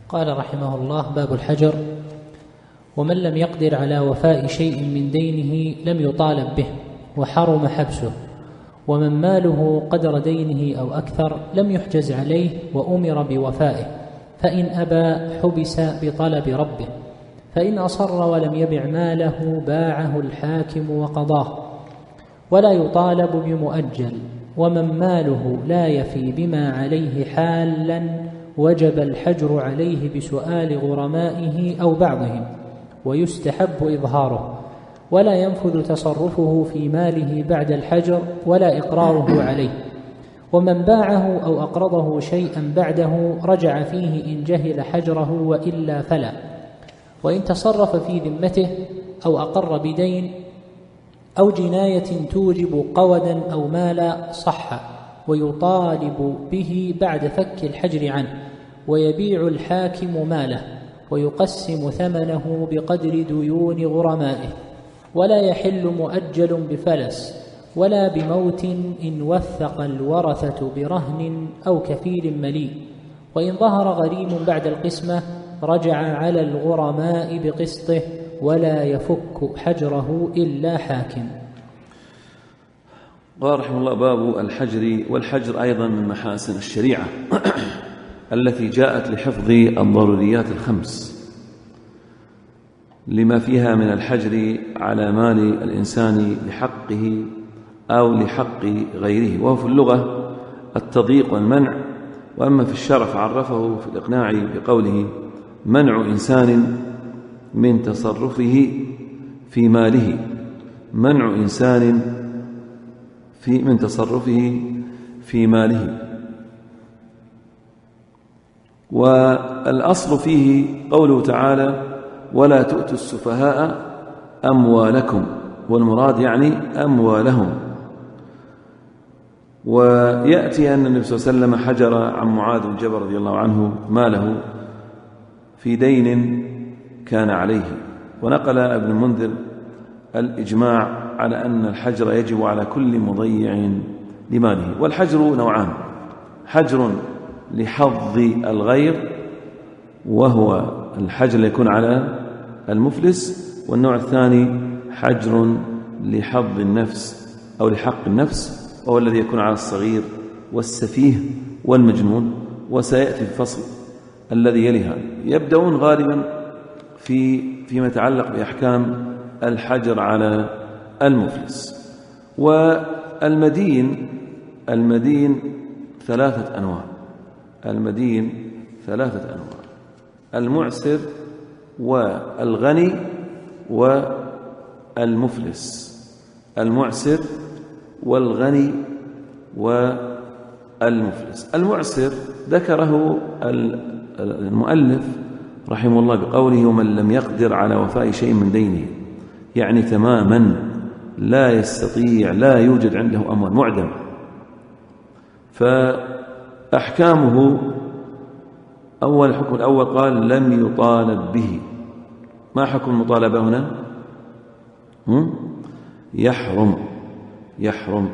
قال رحمه الله: باب الحجر. ومن لم يقدر على وفاء شيء من دينه لم يطالب به وحرم حبسه، ومن ماله قدر دينه أو أكثر لم يحجز عليه وأمر بوفائه، فإن أبى حبس بطلب ربه، فإن أصر ولم يبع ماله باعه الحاكم وقضاه، ولا يطالب بمؤجل. ومن ماله لا يفي بما عليه حالا وجب الحجر عليه بسؤال غرمائه أو بعضهم، ويستحب إظهاره، ولا ينفذ تصرفه في ماله بعد الحجر ولا إقراره عليه. ومن باعه أو أقرضه شيئا بعده رجع فيه إن جهل حجره، وإلا فلا. وإن تصرف في ذمته أو أقر بدين أو جناية توجب قودا أو مالا صح، ويطالب به بعد فك الحجر عنه، ويبيع الحاكم ماله ويقسم ثمنه بقدر ديون غرمائه. ولا يحل مؤجل بفلس ولا بموت إن وثق الورثة برهن أو كفيل مليء. وإن ظهر غريم بعد القسمة رجع على الغرماء بقسطه، ولا يفك حجره إلا حاكم. قال رحمه الله: باب الحجر. والحجر أيضا من محاسن الشريعة التي جاءت لحفظ الضروريات الخمس، لما فيها من الحجر على مال الإنسان لحقه أو لحق غيره، وهو في اللغة التضييق والمنع، وأما في الشرع فعرفه في الإقناع بقوله: منع إنسان من تصرفه في ماله، منع إنسان من تصرفه في ماله. والأصل فيه قوله تعالى: ولا تؤتوا السفهاء أموالكم، والمراد يعني أموالهم. ويأتي أن النبي صلى الله عليه وسلم حجر عن معاذ بن جبل رضي الله عنه ماله في دين كان عليه. ونقل ابن المنذر الإجماع على أن الحجر يجب على كل مضيع لماله. والحجر نوعان: حجر لحظ الغير، وهو الحجر يكون على المفلس، والنوع الثاني حجر لحظ النفس أو لحق النفس، وهو الذي يكون على الصغير والسفيه والمجنون. وسيأتي الفصل الذي يليها. يبدأون غالبا فيما يتعلق بأحكام الحجر على المفلس. والمدين ثلاثة أنواع. المدين ثلاثة أنواع: المعسر والغني والمفلس. المعسر والغني والمفلس. المعسر ذكره المؤلف رحمه الله بقوله: ومن لم يقدر على وفاء شيء من دينه، يعني تماما لا يستطيع، لا يوجد عنده أموال، معدم. فأحكامه: أول حكم الأول قال: لم يطالب به. ما حكم المطالبة هنا؟ يحرم.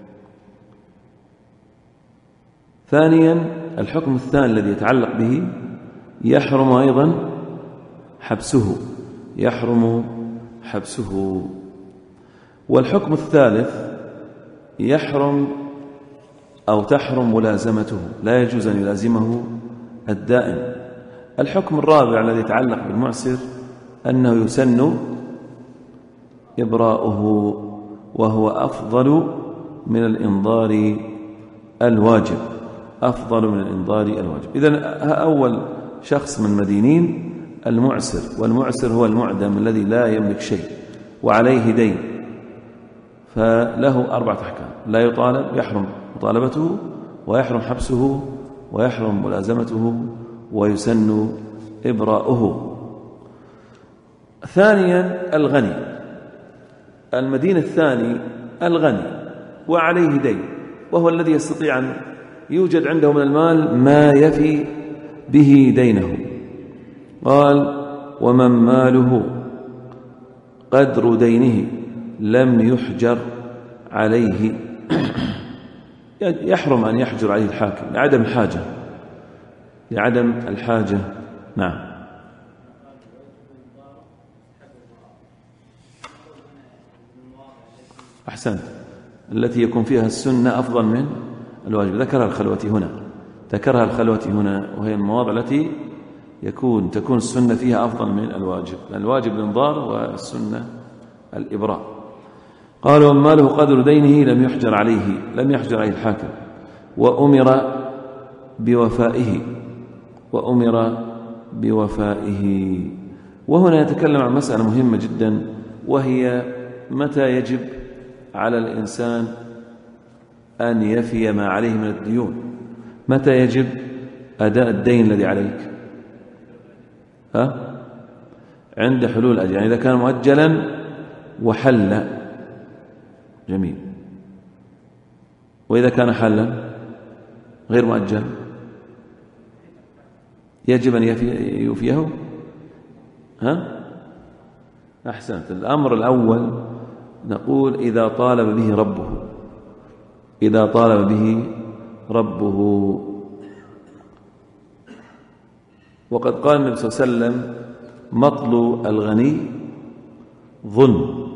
ثانيا الحكم الثاني الذي يتعلق به: يحرم أيضا حبسه، يحرم حبسه. والحكم الثالث: يحرم أو تحرم ملازمته، لا يجوز أن يلازمه الدائم. الحكم الرابع الذي يتعلق بالمعسر أنه يسن إبراؤه، وهو أفضل من الإنظار الواجب، أفضل من الإنظار الواجب. إذن أول شخص من المدينين المعسر، والمعسر هو المعدم الذي لا يملك شيء وعليه دين، فله أربعة أحكام: لا يطالب، يحرم مطالبته، ويحرم حبسه، ويحرم ملازمته، ويسن إبراؤه. ثانيا الغني. المدين الثاني الغني وعليه دين، وهو الذي يستطيع أن يوجد عنده من المال ما يفي به دينه. قال: ومن ماله قدر دينه لم يحجر عليه. يحرم أن يحجر عليه الحاكم لعدم الحاجة نعم. أحسنت. التي يكون فيها السنة أفضل من الواجب ذكرها الخلوة هنا وهي المواضع التي تكون السنة فيها أفضل من الواجب، لأن الواجب الإنظار والسنة الإبراء. قال: وماله قدر دينه لم يحجر عليه الحاكم وأمر بوفائه. وهنا يتكلم عن مسألة مهمة جدا، وهي متى يجب على الإنسان أن يفي ما عليه من الديون. متى يجب أداء الدين الذي عليك؟ عند حلول الأجل، يعني إذا كان مؤجلا وحل، جميل. وإذا كان حلا غير مؤجل يجب أن يوفيه. أحسنت. الأمر الأول نقول إذا طالب به ربه. وقد قال النبي صلى الله عليه وسلم: مطل الغني ظلم،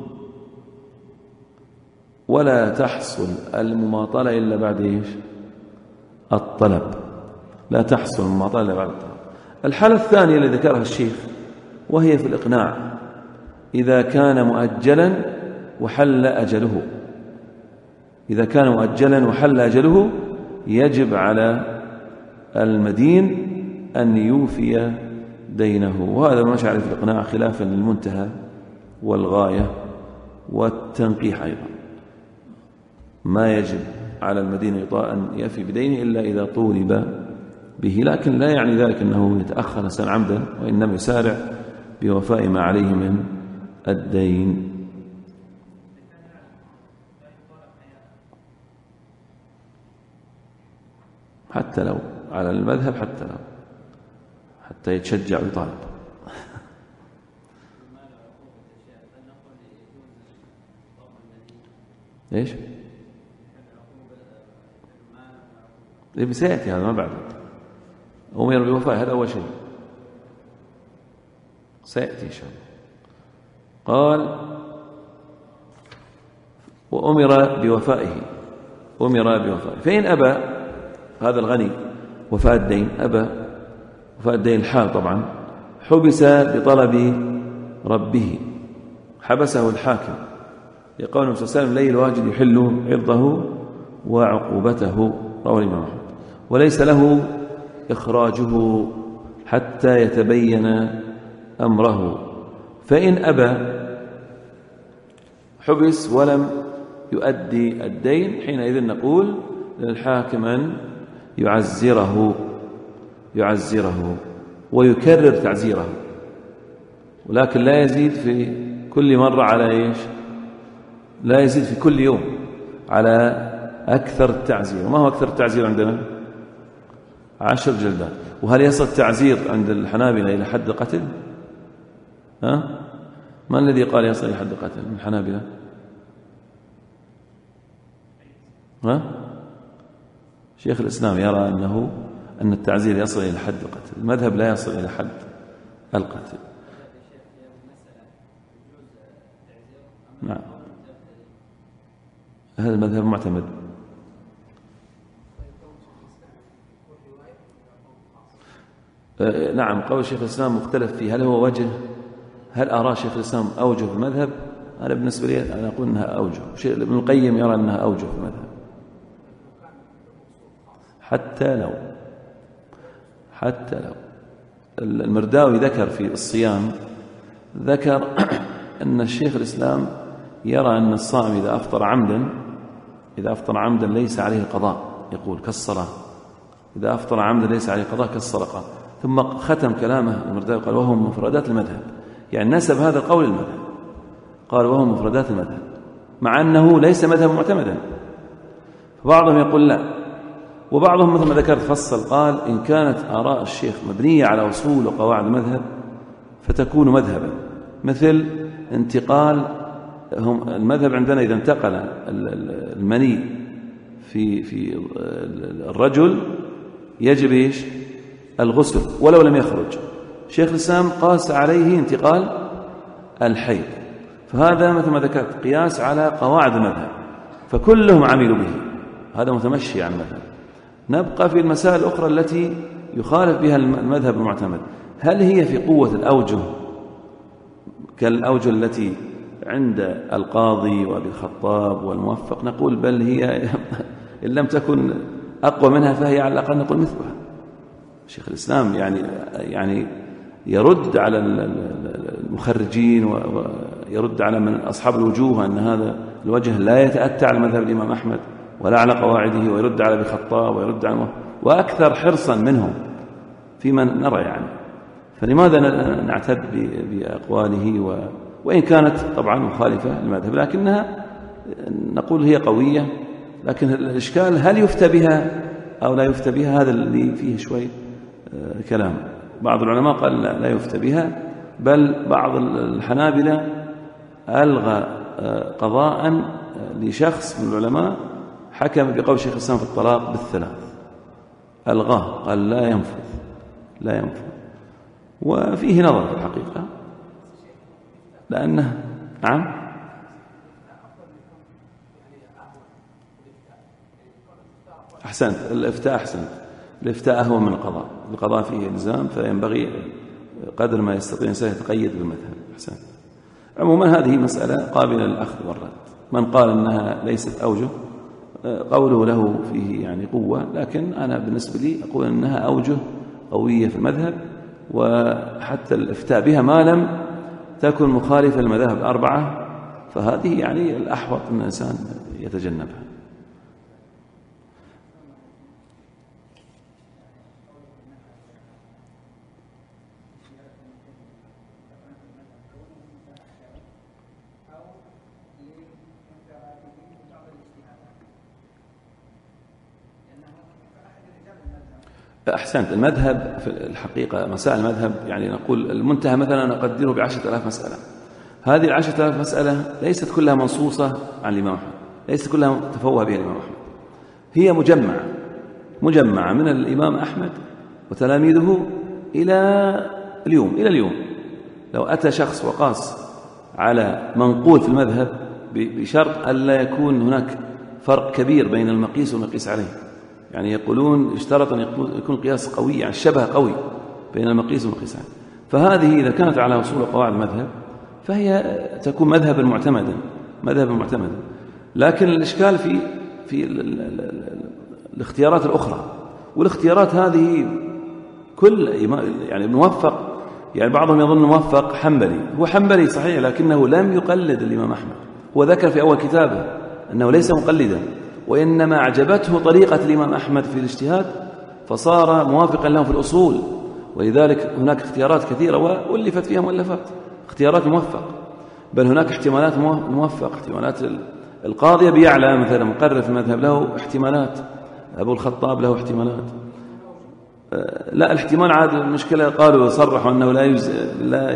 ولا تحصل المماطلة إلا بعد الطلب. لا تحصل المماطلة إلا بعد الطلب. الحالة الثانية التي ذكرها الشيخ وهي في الإقناع، إذا كان مؤجلا وحل أجله، يجب على المدين أن يوفي دينه. وهذا ما شعر في الإقناع خلافا للمنتهى والغاية والتنقيح أيضا. ما يجب على المدين أن يفي بدينه إلا إذا طولب به، لكن لا يعني ذلك أنه يتأخر سنة عمدا، وإنما يسارع بوفاء ما عليه من الدين. حتى لو على المذهب، حتى يتشجع ويطالب. ايش؟ سيأتي هذا ما بعد. أمر بالوفاء، هذا أول شيء سيأتي إن شاء الله. قال: وأمر بوفائه. فإن أبى هذا الغني وفاء الدين، وفاء الدين الحال طبعا، حبس بطلب ربه، حبسه الحاكم، يقول النبي صلى الله عليه وسلم: ليل واجد يحل عرضه وعقوبته، رواه الإمام أحمد، وليس له إخراجه حتى يتبين أمره. فإن أبى حبس ولم يؤدي الدين، حينئذ نقول للحاكم أن يعزره ويكرر تعزيره، ولكن لا يزيد في كل مرة على إيش؟ لا يزيد في كل يوم على أكثر التعزير. وما هو أكثر التعزير عندنا؟ 10 جلدات. وهل يصل التعزير عند الحنابلة إلى حد القتل؟ ما الذي قال يصل إلى حد القتل من الحنابلة؟ شيخ الإسلام يرى أن التعزير يصل إلى حد القتل، المذهب لا يصل إلى حد القتل. نعم، هذا المذهب معتمد. نعم، قول شيخ الإسلام مختلف فيه، هل هو وجه؟ هل أرى شيخ الإسلام أوجه في المذهب؟ أنا بالنسبة لي أنا أقول أنها أوجه. ابن القيم يرى أنها أوجه في المذهب. حتى لو المرداوي ذكر في الصيام، ذكر أن الشيخ الإسلام يرى أن الصائم إذا أفطر عمدا ليس عليه قضاء، يقول كالصلاة، إذا أفطر عمدا ليس عليه قضاء كالصدقة. ثم ختم كلامه المرداوي قال: وهو مفردات المذهب، يعني نسب هذا القول المذهب، قال: وهو مفردات المذهب، مع أنه ليس مذهب معتمدا. فبعضهم يقول لا، وبعضهم مثل ما ذكرت فصل، قال: إن كانت آراء الشيخ مبنية على أصول وقواعد المذهب فتكون مذهبا، مثل انتقال المذهب عندنا إذا انتقل المني في الرجل يجب إيش؟ الغسل ولو لم يخرج، شيخ الإسلام قاس عليه انتقال الحيض، فهذا مثل ما ذكرت قياس على قواعد المذهب، فكلهم عملوا به، هذا متمشي عن المذهب. نبقى في المسائل الأخرى التي يخالف بها المذهب المعتمد، هل هي في قوة الأوجه كالأوجه التي عند القاضي وأبي الخطاب والموفق؟ نقول بل هي إن لم تكن أقوى منها فهي على الأقل نقول مثلها. شيخ الإسلام يعني يرد على المخرجين ويرد على من أصحاب الوجوه أن هذا الوجه لا يتأتى على مذهب الإمام أحمد ولا على قواعده، ويرد على أبي الخطاب ويرد على وأكثر حرصا منهم فيما نرى يعني. فلماذا نعتد بأقواله وإن كانت طبعا مخالفة للمذهب، لكنها نقول هي قوية. لكن الإشكال هل يفتى بها أو لا يفتى بها، هذا اللي فيه شوي كلام. بعض العلماء قال لا يفتى بها، بل بعض الحنابلة ألغى قضاء لشخص من العلماء حكم بقول شيخ الإسلام في الطلاق بالثلاث، ألغاه، قال لا ينفذ. وفيه نظر في الحقيقة، لأنه نعم أحسنت، الإفتاء أهون من القضاء فيه إلزام، فينبغي قدر ما يستطيع الإنسان يتقيد بالمذهب. أحسنت. عموما هذه مسألة قابلة للأخذ والرد. من قال أنها ليست أوجه قوله له فيه يعني قوة، لكن أنا بالنسبة لي أقول أنها أوجه قوية في المذهب، وحتى الإفتاء بها ما لم تكن مخالفة للمذاهب الأربعة، فهذه يعني الأحوط أن الإنسان يتجنبها. أحسنت. المذهب في الحقيقة مسائل المذهب يعني نقول المنتهى مثلا نقدره ب10,000 مسألة. هذه 10,000 مسألة ليست كلها منصوصة عن الإمام أحمد، ليست كلها تفوه بها الإمام أحمد، هي مجمعة من الإمام أحمد وتلاميذه إلى اليوم. لو أتى شخص وقاس على منقول في المذهب بشرط ألا يكون هناك فرق كبير بين المقيس والمقيس عليه، يعني يقولون اشترط أن يكون قياس قوي، يعني الشبه قوي بين المقيس والمقيس عليه، فهذه إذا كانت على أصول قواعد المذهب فهي تكون مذهبا معتمدا. لكن الإشكال في الاختيارات الأخرى، والاختيارات هذه كل يعني موفق، يعني بعضهم يظن موفق حنبلي، هو حنبلي صحيح لكنه لم يقلد الإمام أحمد. هو ذكر في أول كتابه أنه ليس مقلدا، وإنما أعجبته طريقة الإمام أحمد في الاجتهاد فصار موافقا لهم في الأصول، ولذلك هناك اختيارات كثيرة وألفت فيها مؤلفات، اختيارات موفق، بل هناك احتمالات موفق، احتمالات القاضي أبي يعلى مثلا مقرر في المذهب له احتمالات، أبو الخطاب له احتمالات. لا الاحتمال عاد المشكلة قالوا صرحوا أنه لا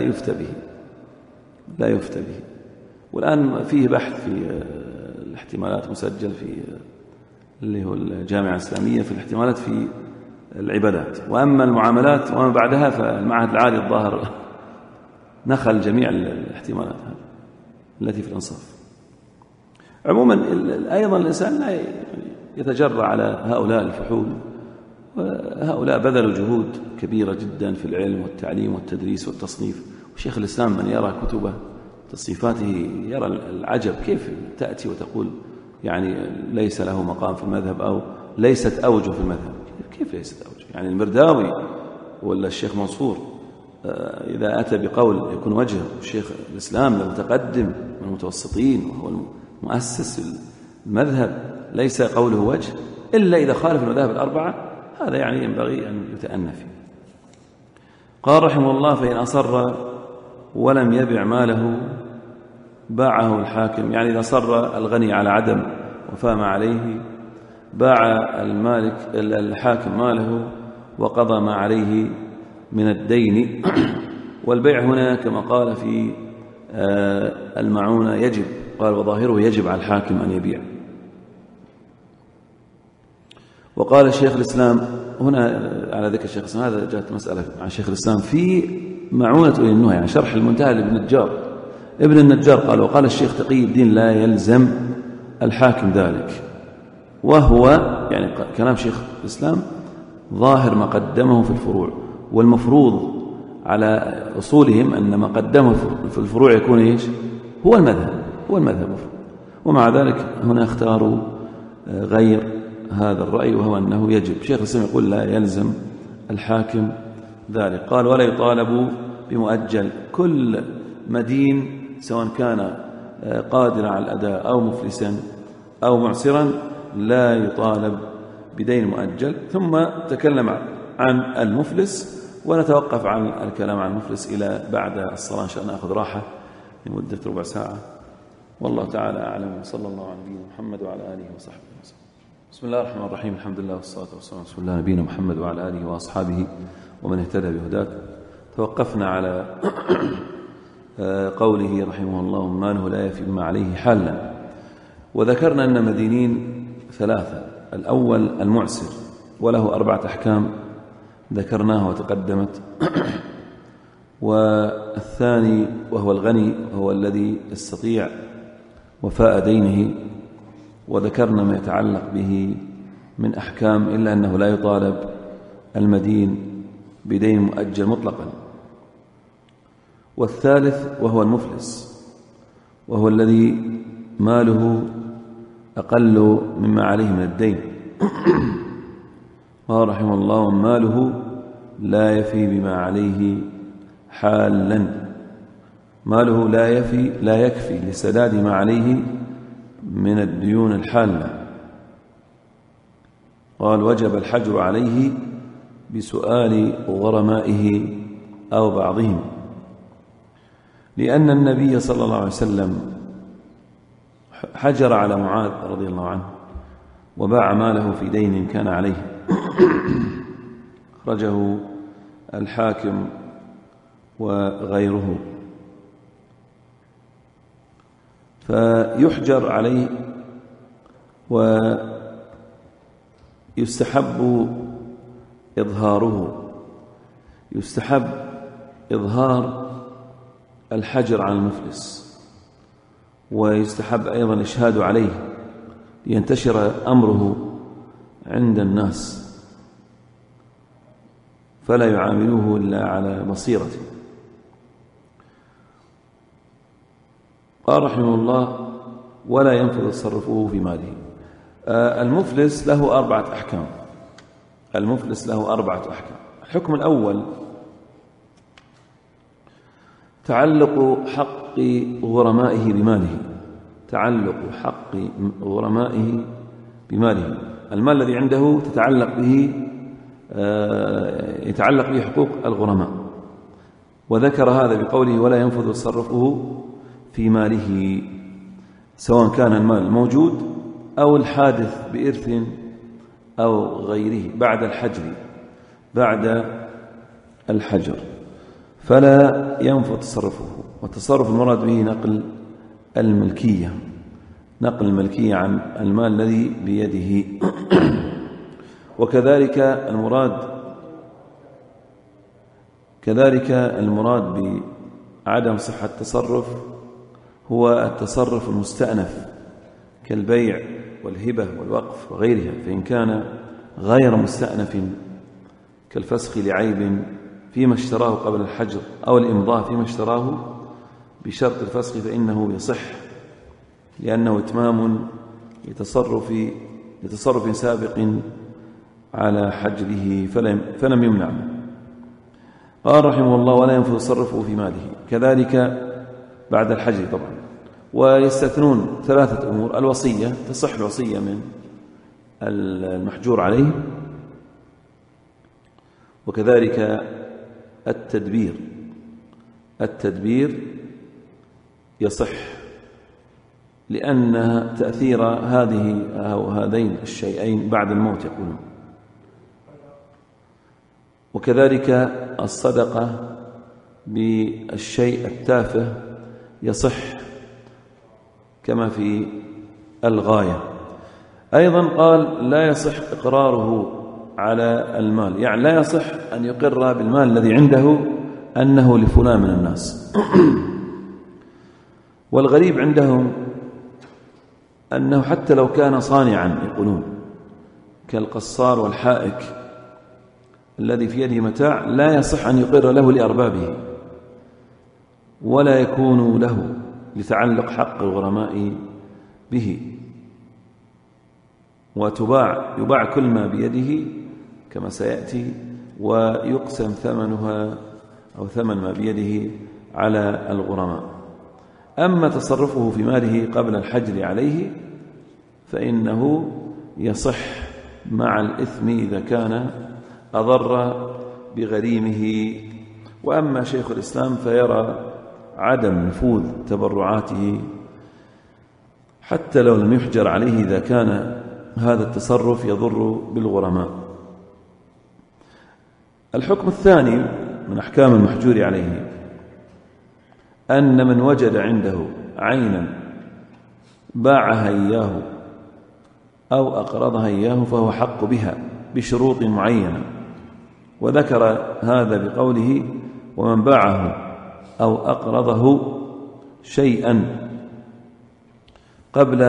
يفتى به، والآن فيه بحث في الاحتمالات مسجل في اللي هو الجامعة الإسلامية في الاحتمالات في العبادات، وأما المعاملات وما بعدها فالمعهد العالي الظاهر نخل جميع الاحتمالات التي في الإنصاف. عموما أيضا الإنسان لا يتجرأ على هؤلاء الفحول، وهؤلاء بذلوا جهود كبيرة جدا في العلم والتعليم والتدريس والتصنيف، وشيخ الإسلام من يرى كتبه تصنيفاته يرى العجب، كيف تأتي وتقول يعني ليس له مقام في المذهب أو ليست أوجه في المذهب؟ كيف ليست أوجه؟ يعني المرداوي ولا الشيخ منصور إذا أتى بقول يكون وجه، الشيخ الإسلام المتقدم من المتوسطين وهو المؤسس المذهب ليس قوله وجه إلا إذا خالف المذاهب الأربعة، هذا يعني ينبغي أن يتأنى فيه. قال رحمه الله: فإن أصر ولم يبع ماله باعه الحاكم، يعني إذا صر الغني على عدم وفام عليه باع المالك الحاكم ماله وقضى ما عليه من الدين. والبيع هنا كما قال في المعونة يجب، قال وظاهره يجب على الحاكم أن يبيع. وقال الشيخ الإسلام هنا على ذكر الشيخ الإسلام، هذا جاءت مسألة عن شيخ الإسلام في معونة أولي النهى، يعني شرح المنتهى لابن النجار. ابن النجار قال: وقال الشيخ تقي الدين: لا يلزم الحاكم ذلك. وهو يعني كلام شيخ الإسلام ظاهر ما قدمه في الفروع، والمفروض على أصولهم أن ما قدمه في الفروع يكون إيش؟ هو المذهب. ومع ذلك هنا اختاروا غير هذا الرأي، وهو أنه يجب. شيخ الإسلام يقول: لا يلزم الحاكم ذلك. قال: ولا يطالب بمؤجل. كل مدين سواء كان قادرا على الأداء أو مفلسا أو معسرا لا يطالب بدين مؤجل. ثم تكلم عن المفلس، ونتوقف عن الكلام عن المفلس إلى بعد الصلاة إن شاء الله، نأخذ راحة لمدة ربع ساعة. والله تعالى أعلم، وصلى الله على نبينا محمد وعلى آله وصحبه وسلم. بسم الله الرحمن الرحيم، الحمد لله والصلاة والسلام على رسول الله نبينا محمد وعلى آله وأصحابه ومن اهتدى بهداه. توقفنا على قوله رحمه الله: ماله لا يفي بما عليه حالا. وذكرنا أن مدينين ثلاثة: الأول المعسر وله 4 أحكام ذكرناها وتقدمت، والثاني وهو الغني وهو الذي يستطيع وفاء دينه، وذكرنا ما يتعلق به من أحكام، إلا أنه لا يطالب المدين بدين مؤجل مطلقا. والثالث وهو المفلس، وهو الذي ماله أقل مما عليه من الدين. قال رحمه الله: ماله لا يفي بما عليه حالا. ماله لا يكفي لسداد ما عليه من الديون الحالة. قال: وجب الحجر عليه بسؤال غرمائه أو بعضهم، لأن النبي صلى الله عليه وسلم حجر على معاذ رضي الله عنه وباع ماله في دين كان عليه. أخرجه الحاكم وغيره. فيحجر عليه، ويستحب إظهاره، يستحب إظهار الحجر على المفلس، ويستحب أيضا الإشهاد عليه لينتشر أمره عند الناس، فلا يعاملوه إلا على بصيرة. قال رحمه الله: ولا ينفذ تصرفه في ماله. المفلس له 4 أحكام. المفلس له 4 أحكام. الحكم الأول تعلق حق غرمائه بماله. تعلق حق غرمائه بماله، المال الذي عنده يتعلق به حقوق الغرماء. وذكر هذا بقوله: ولا ينفذ تصرفه في ماله، سواء كان المال موجود أو الحادث بإرث أو غيره بعد الحجر، فلا ينفذ تصرفه. والتصرف المراد به نقل الملكية عن المال الذي بيده. وكذلك المراد بعدم صحة التصرف هو التصرف المستأنف كالبيع والهبة والوقف وغيرها. فإن كان غير مستأنف كالفسخ لعيب فيما اشتراه قبل الحجر أو الإمضاء فيما اشتراه بشرط الفسخ فإنه يصح، لأنه إتمام لتصرف سابق على حجره فلم يمنع. قال رحمه الله: ولا ينفذ تصرفه في ماله، كذلك بعد الحجر طبعا. ويستثنون 3 أمور: الوصية، تصح الوصية من المحجور عليه، وكذلك التدبير يصح، لأن تأثير هذه أو هذين الشيئين بعد الموت يقولون. وكذلك الصدقة بالشيء التافه يصح كما في الغاية. أيضا قال: لا يصح إقراره على المال، يعني لا يصح أن يقر بالمال الذي عنده أنه لفلان من الناس. والغريب عندهم أنه حتى لو كان صانعا يقولون كالقصار والحائك الذي في يده متاع لا يصح أن يقر له لأربابه ولا يكون له لتعلق حق الغرماء به، يباع كل ما بيده كما سيأتي ويقسم ثمنها أو ثمن ما بيده على الغرماء. أما تصرفه في ماله قبل الحجر عليه فإنه يصح مع الإثم إذا كان أضر بغريمه. وأما شيخ الإسلام فيرى عدم نفوذ تبرعاته حتى لو لم يحجر عليه إذا كان هذا التصرف يضر بالغرماء. الحكم الثاني من أحكام المحجور عليه أن من وجد عنده عينا باعها إياه أو أقرضها إياه فهو حق بها بشروط معينة، وذكر هذا بقوله ومن باعه أو أقرضه شيئا قبل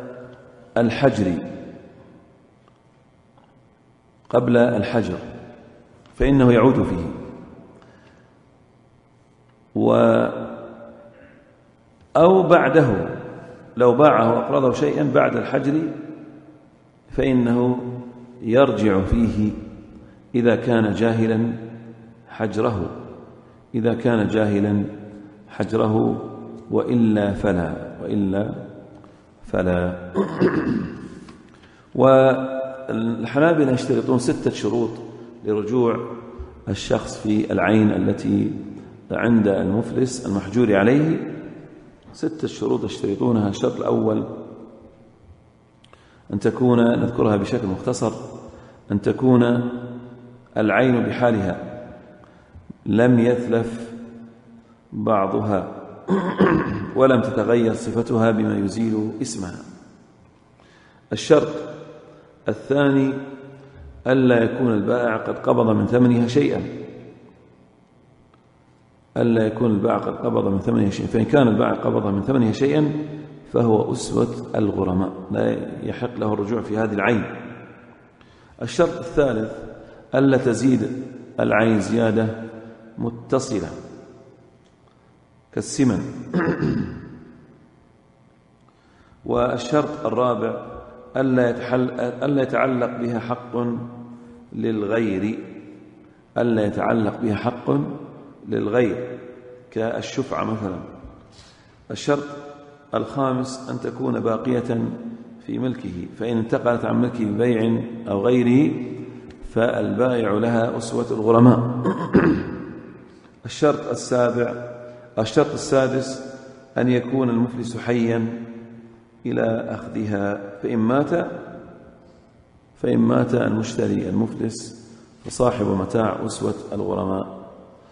الحجر فإنه يعود فيه، أو بعده لو باعه وأقرضه شيئا بعد الحجر فإنه يرجع فيه إذا كان جاهلا حجره وإلا فلا. والحنابلة يشترطون 6 شروط لرجوع الشخص في العين التي عند المفلس المحجور عليه. 6 شروط يشترطونها. الشرط الأول أن تكون، نذكرها بشكل مختصر، أن تكون العين بحالها لم يتلف بعضها ولم تتغير صفتها بما يزيل اسمها. الشرط الثاني ألا يكون البائع قد قبض من ثمنها شيئا، فإن كان البائع قبض من ثمنها شيئا فهو أسوة الغرماء لا يحق له الرجوع في هذه العين. الشرط الثالث ألا تزيد العين زيادة متصلة كالسمن. والشرط الرابع ألا يتعلق بها حق للغير كالشفعة مثلا. الشرط الخامس أن تكون باقية في ملكه، فإن انتقلت عن ملكه ببيع أو غيره فالبائع لها أسوة الغرماء. الشرط السادس أن يكون المفلس حيا إلى أخذها، فإن مات المشتري المفلس فصاحب متاع أسوة الغرماء.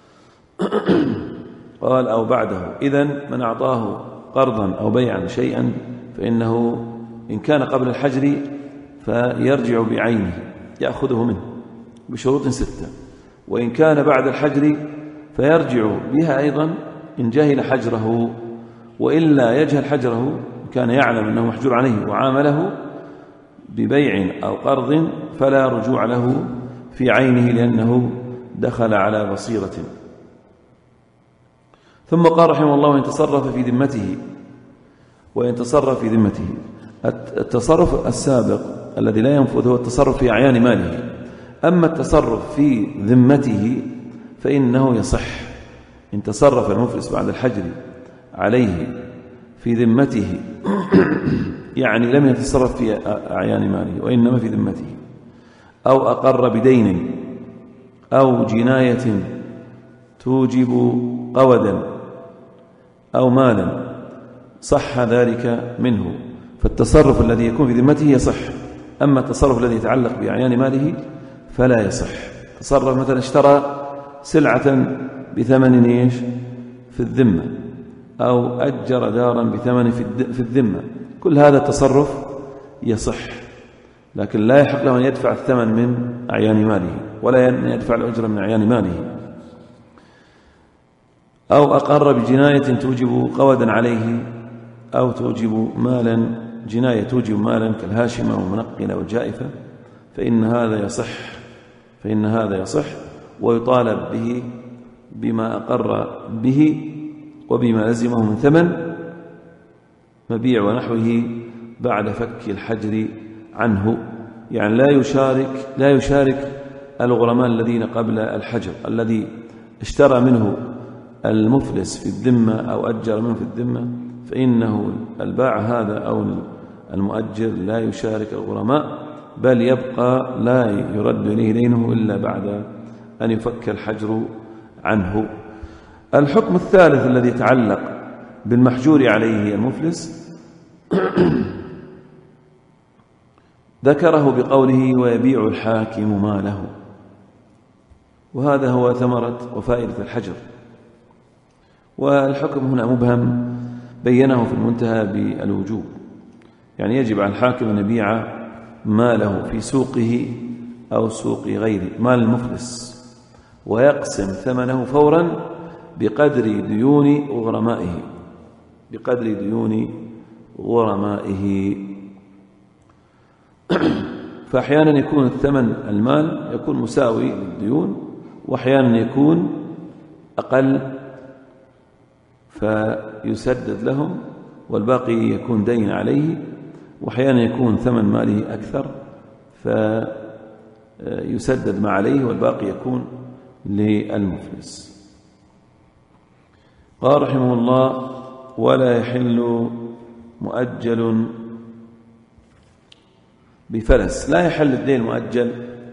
قال أو بعده، إذن من أعطاه قرضا أو بيعا شيئا فإنه إن كان قبل الحجر فيرجع بعينه يأخذه منه بشروط 6، وإن كان بعد الحجر فيرجع بها أيضا إن جهل حجره، وإلا يجهل حجره كان يعلم أنه محجور عليه وعامله ببيع أو قرض فلا رجوع له في عينه لأنه دخل على بصيرة. ثم قال رحمه الله وإن تصرف في ذمته. التصرف السابق الذي لا ينفذ هو التصرف في أعيان ماله، أما التصرف في ذمته فإنه يصح. إن تصرف المفلس بعد الحجر عليه في ذمته يعني لم يتصرف في أعيان ماله وإنما في ذمته، أو أقر بدين أو جناية توجب قودا أو مالا صح ذلك منه، فالتصرف الذي يكون في ذمته يصح. أما التصرف الذي يتعلق بأعيان ماله فلا يصح. تصرف مثلا اشترى سلعة بثمن في الذمة، أو أجر دارا بثمن في الذمة، كل هذا التصرف يصح لكن لا يحق له أن يدفع الثمن من أعيان ماله ولا أن يدفع الأجر من أعيان ماله. أو أقر بجناية توجب قودا عليه أو توجب مالا، جناية توجب مالا كالهاشمة والمنقلة والجائفة، فإن هذا يصح ويطالب به بما أقر به وبما لزمه من ثمن مبيع ونحوه بعد فك الحجر عنه. يعني لا يشارك الغرماء الذين قبل الحجر، الذي اشترى منه المفلس في الذمة أو أجر منه في الذمة، فإنه الباع هذا أو المؤجر لا يشارك الغرماء، بل يبقى لا يرد إليه دينه إلا بعد أن يفك الحجر عنه. الحكم الثالث الذي يتعلق بالمحجور عليه المفلس ذكره بقوله ويبيع الحاكم ماله، وهذا هو ثمرة وفائدة الحجر. والحكم هنا مبهم بينه في المنتهى بالوجوب، يعني يجب على الحاكم أن يبيع ماله في سوقه أو سوق غيره، مال المفلس، ويقسم ثمنه فورا بقدر ديون غرمائه. فأحيانا يكون الثمن المال يكون مساوي للديون، وأحيانا يكون أقل فيسدد لهم والباقي يكون دين عليه، وأحيانا يكون ثمن ماله أكثر فيسدد ما عليه والباقي يكون للمفلس. قال رحمه الله ولا يحل مؤجل بفلس. لا يحل الدين المؤجل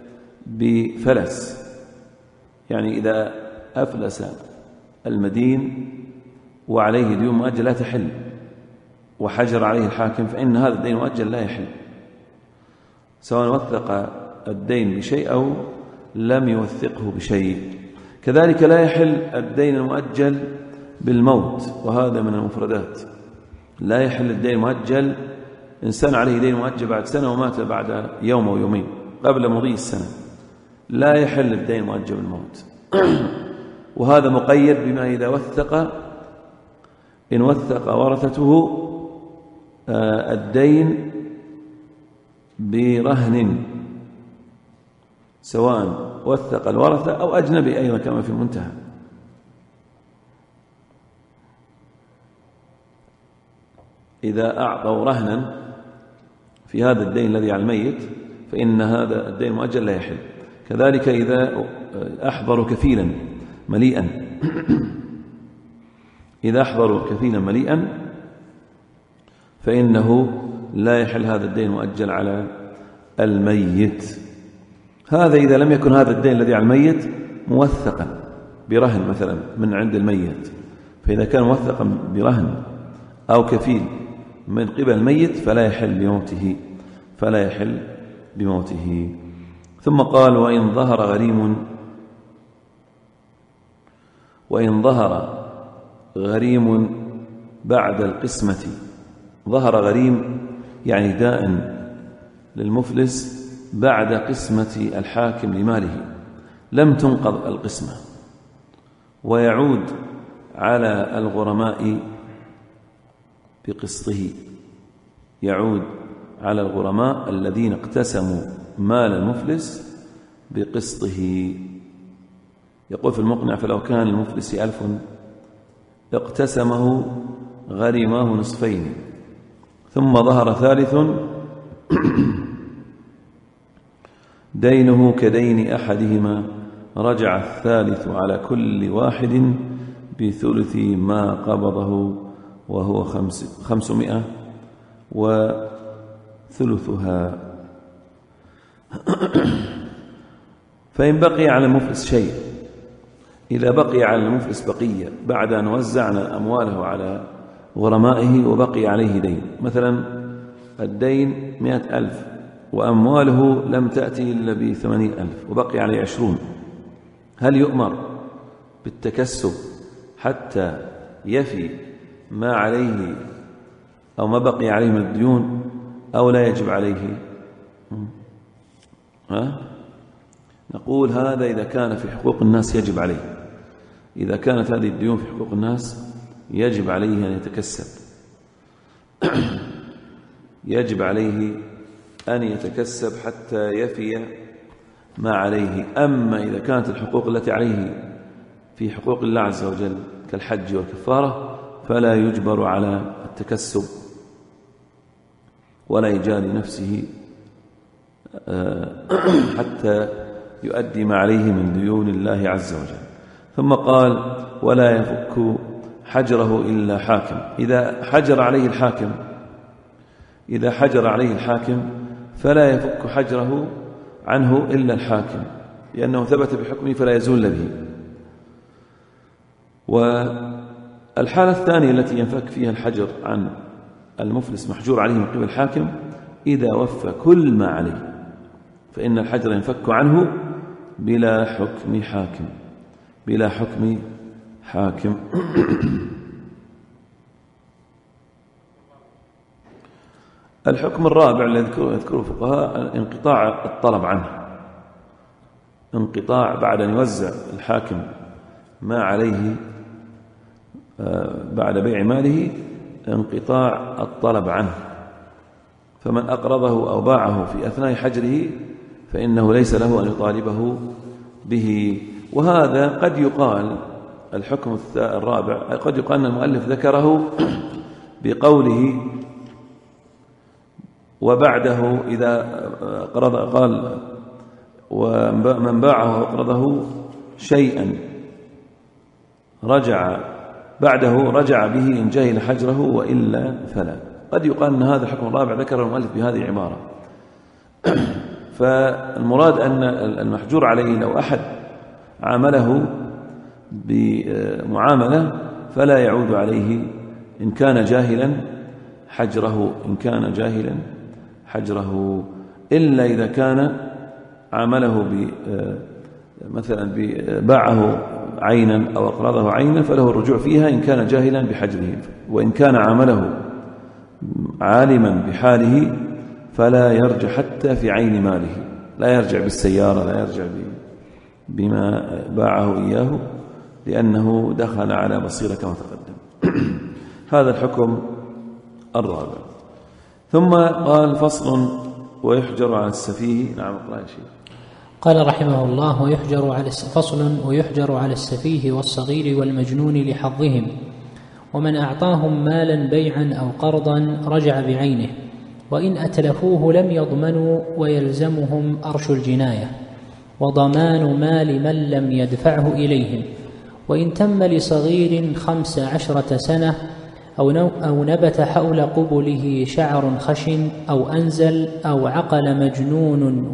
بفلس، يعني إذا أفلس المدين وعليه ديون مؤجل لا تحل وحجر عليه الحاكم، فإن هذا الدين المؤجل لا يحل، سواء وثق الدين بشيء أو لم يوثقه بشيء. كذلك لا يحل الدين المؤجل بالموت، وهذا من المفردات. لا يحل الدين المؤجل، إنسان عليه دين مؤجل بعد سنة ومات بعد يوم أو يومين قبل مضي السنة، لا يحل الدين المؤجل بالموت. وهذا مقيد بما إذا إن وثق ورثته الدين برهن، سواء وثق الورثة أو أجنبي أيضا كما في المنتهى. إذا أعطوا رهنا في هذا الدين الذي على الميت فإن هذا الدين المؤجل لا يحل. كذلك إذا أحضروا كفيلا مليئا فإنه لا يحل هذا الدين المؤجل على الميت. هذا إذا لم يكن هذا الدين الذي على الميت موثقا برهن مثلا من عند الميت، فإذا كان موثقا برهن أو كفيل من قبل الميت فلا يحل بموته. ثم قال وإن ظهر غريم بعد القسمة. ظهر غريم يعني دائن للمفلس بعد قسمة الحاكم لماله، لم تنقض القسمة، ويعود على الغرماء بقسطه، يعود على الغرماء الذين اقتسموا مال المفلس بقسطه. يقول في المقنع فلو كان المفلس 1000 اقتسمه غرماه نصفين، ثم ظهر ثالث دينه كدين أحدهما، رجع الثالث على كل واحد بثلث ما قبضه وهو 500 وثلثها. فإن بقي على المفلس شيء، إذا بقي على المفلس بقية بعد أن وزعنا أمواله على غرمائه وبقي عليه دين، مثلا الدين 100,000 وأمواله لم تأتي إلا ب80,000 وبقي عليه 20، هل يؤمر بالتكسب حتى يفي ما عليه أو ما بقي عليه من الديون أو لا يجب عليه؟ نقول هذا إذا كان في حقوق الناس يجب عليه، إذا كانت هذه الديون في حقوق الناس يجب عليه أن يتكسب، يجب عليه أن يتكسب حتى يفي ما عليه. أما إذا كانت الحقوق التي عليه في حقوق الله عز وجل كالحج والكفارة فلا يجبر على التكسب ولا يجاري نفسه حتى يؤدي ما عليه من ديون الله عز وجل. ثم قال ولا يفك حجره إلا حاكم. إذا حجر عليه الحاكم فلا يفك حجره عنه إلا الحاكم، لأنه ثبت بحكمه فلا يزول به. والحالة الثانية التي ينفك فيها الحجر عن المفلس محجور عليه من قبل الحاكم إذا وفى كل ما عليه، فإن الحجر ينفك عنه بلا حكم حاكم. الحكم الرابع الذي يذكره الفقهاء انقطاع الطلب عنه، انقطاع بعد أن يوزع الحاكم ما عليه بعد بيع ماله، انقطاع الطلب عنه. فمن أقرضه أو باعه في أثناء حجره فإنه ليس له أن يطالبه به. وهذا قد يقال الحكم الرابع قد يقال أن المؤلف ذكره بقوله وبعده إذا قال ومن باعه أقرضه شيئا رجع به إن جهل حجره وإلا فلا. قد يقال أن هذا الحكم الرابع ذكر المؤلف بهذه العبارة. فالمراد أن المحجور عليه لو أحد عامله بمعاملة فلا يعود عليه إن كان جاهلا حجره إلا إذا كان عامله مثلا باعه عينا أو أقرضه عينا فله الرجوع فيها إن كان جاهلا بحجره. وإن كان عامله عالما بحاله فلا يرجع حتى في عين ماله، لا يرجع بالسيارة، لا يرجع بما باعه إياه، لأنه دخل على بصيرة كما تقدم. هذا الحكم الرابع. ثم قال فصل ويحجر على السفيه. نعم اقرأ يا شيخ. قال رحمه الله ويحجر على السفيه والصغير والمجنون لحظهم، ومن أعطاهم مالا بيعا أو قرضا رجع بعينه، وإن أتلفوه لم يضمنوا ويلزمهم أرش الجناية وضمان مال من لم يدفعه إليهم. وإن تم لصغير 15 سنة أو نبت حول قبله شعر خشن أو أنزل أو عقل مجنون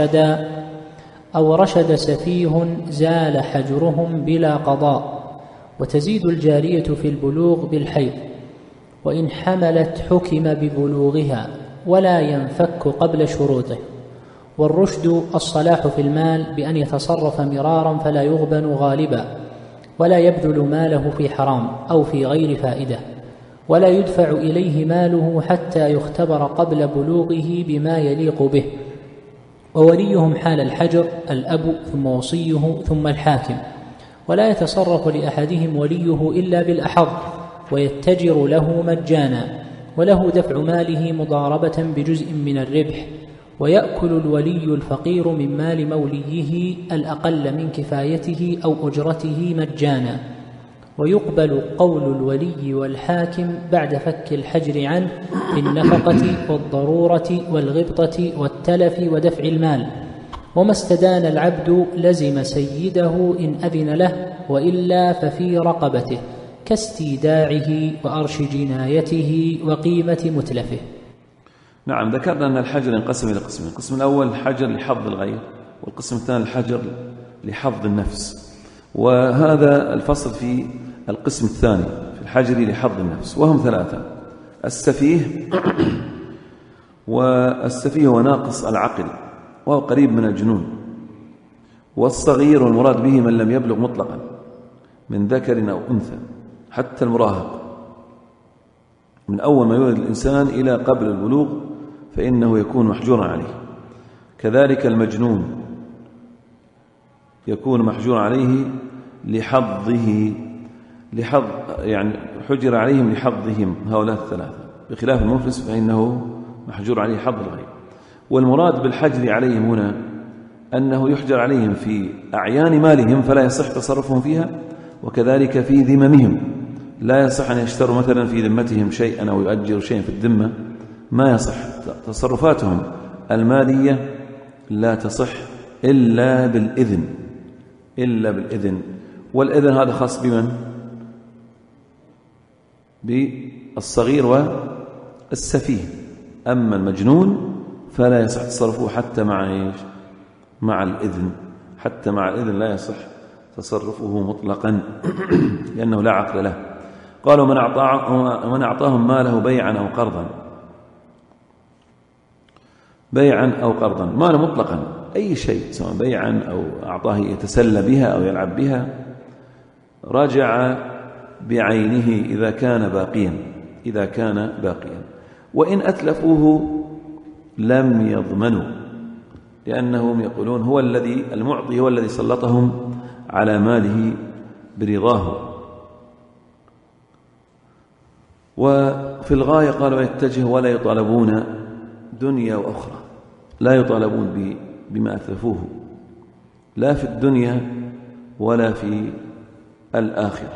رشد سفيه زال حجرهم بلا قضاء. وتزيد الجارية في البلوغ بالحيض، وإن حملت حكم ببلوغها ولا ينفك قبل شروطه. والرشد الصلاح في المال بأن يتصرف مرارا فلا يغبن غالبا، ولا يبذل ماله في حرام أو في غير فائدة، ولا يدفع إليه ماله حتى يختبر قبل بلوغه بما يليق به. ووليهم حال الحجر الأب ثم وصيه ثم الحاكم، ولا يتصرف لأحدهم وليه إلا بالأحظ، ويتجر له مجانا، وله دفع ماله مضاربة بجزء من الربح. ويأكل الولي الفقير من مال موليه الأقل من كفايته أو أجرته مجانا. ويقبل قول الولي والحاكم بعد فك الحجر عنه في النفقة والضرورة والغبطة والتلف ودفع المال. وما استدان العبد لزم سيده إن أذن له، وإلا ففي رقبته كاستيداعه وأرش جنايته وقيمة متلفه. نعم، ذكرنا أن الحجر ينقسم إلى قسمين. القسم الأول الحجر لحظ الغير، والقسم الثاني الحجر لحظ النفس. وهذا الفصل في القسم الثاني في الحجر لحظ النفس، وهم 3: والسفيه هو ناقص العقل وهو قريب من الجنون، والصغير والمراد به من لم يبلغ مطلقا من ذكر أو أنثى، حتى المراهق من أول ما يولد الإنسان إلى قبل البلوغ فإنه يكون محجورا عليه، كذلك المجنون يكون محجور عليه لحظه، يعني حجر عليهم لحظهم هؤلاء الثلاثة، بخلاف المفلس فإنه محجور عليه حظ الغير. والمراد بالحجر عليهم هنا أنه يحجر عليهم في أعيان مالهم فلا يصح تصرفهم فيها، وكذلك في ذممهم لا يصح أن يشتروا مثلا في ذمتهم شيئا أو يؤجروا شيئا في الذمة، ما يصح. تصرفاتهم المالية لا تصح إلا بالإذن. والإذن هذا خاص بمن؟ بالصغير والسفيه. أما المجنون فلا يصح تصرفه حتى مع الإذن، حتى مع الإذن لا يصح تصرفه مطلقا لأنه لا عقل له. قالوا من أعطاهم ماله بيعا أو قرضا، ماله مطلقا أي شيء سواء بيعا أو أعطاه يتسلى بها أو يلعب بها، رجع بعينه إذا كان باقيا. وإن أتلفوه لم يضمنوا، لأنهم يقولون هو الذي المعطي هو الذي سلطهم على ماله برضاه. وفي الغاية قالوا يتجه ولا يطالبون دنيا وأخرى، لا يطالبون بما أتلفوه لا في الدنيا ولا في الآخرة.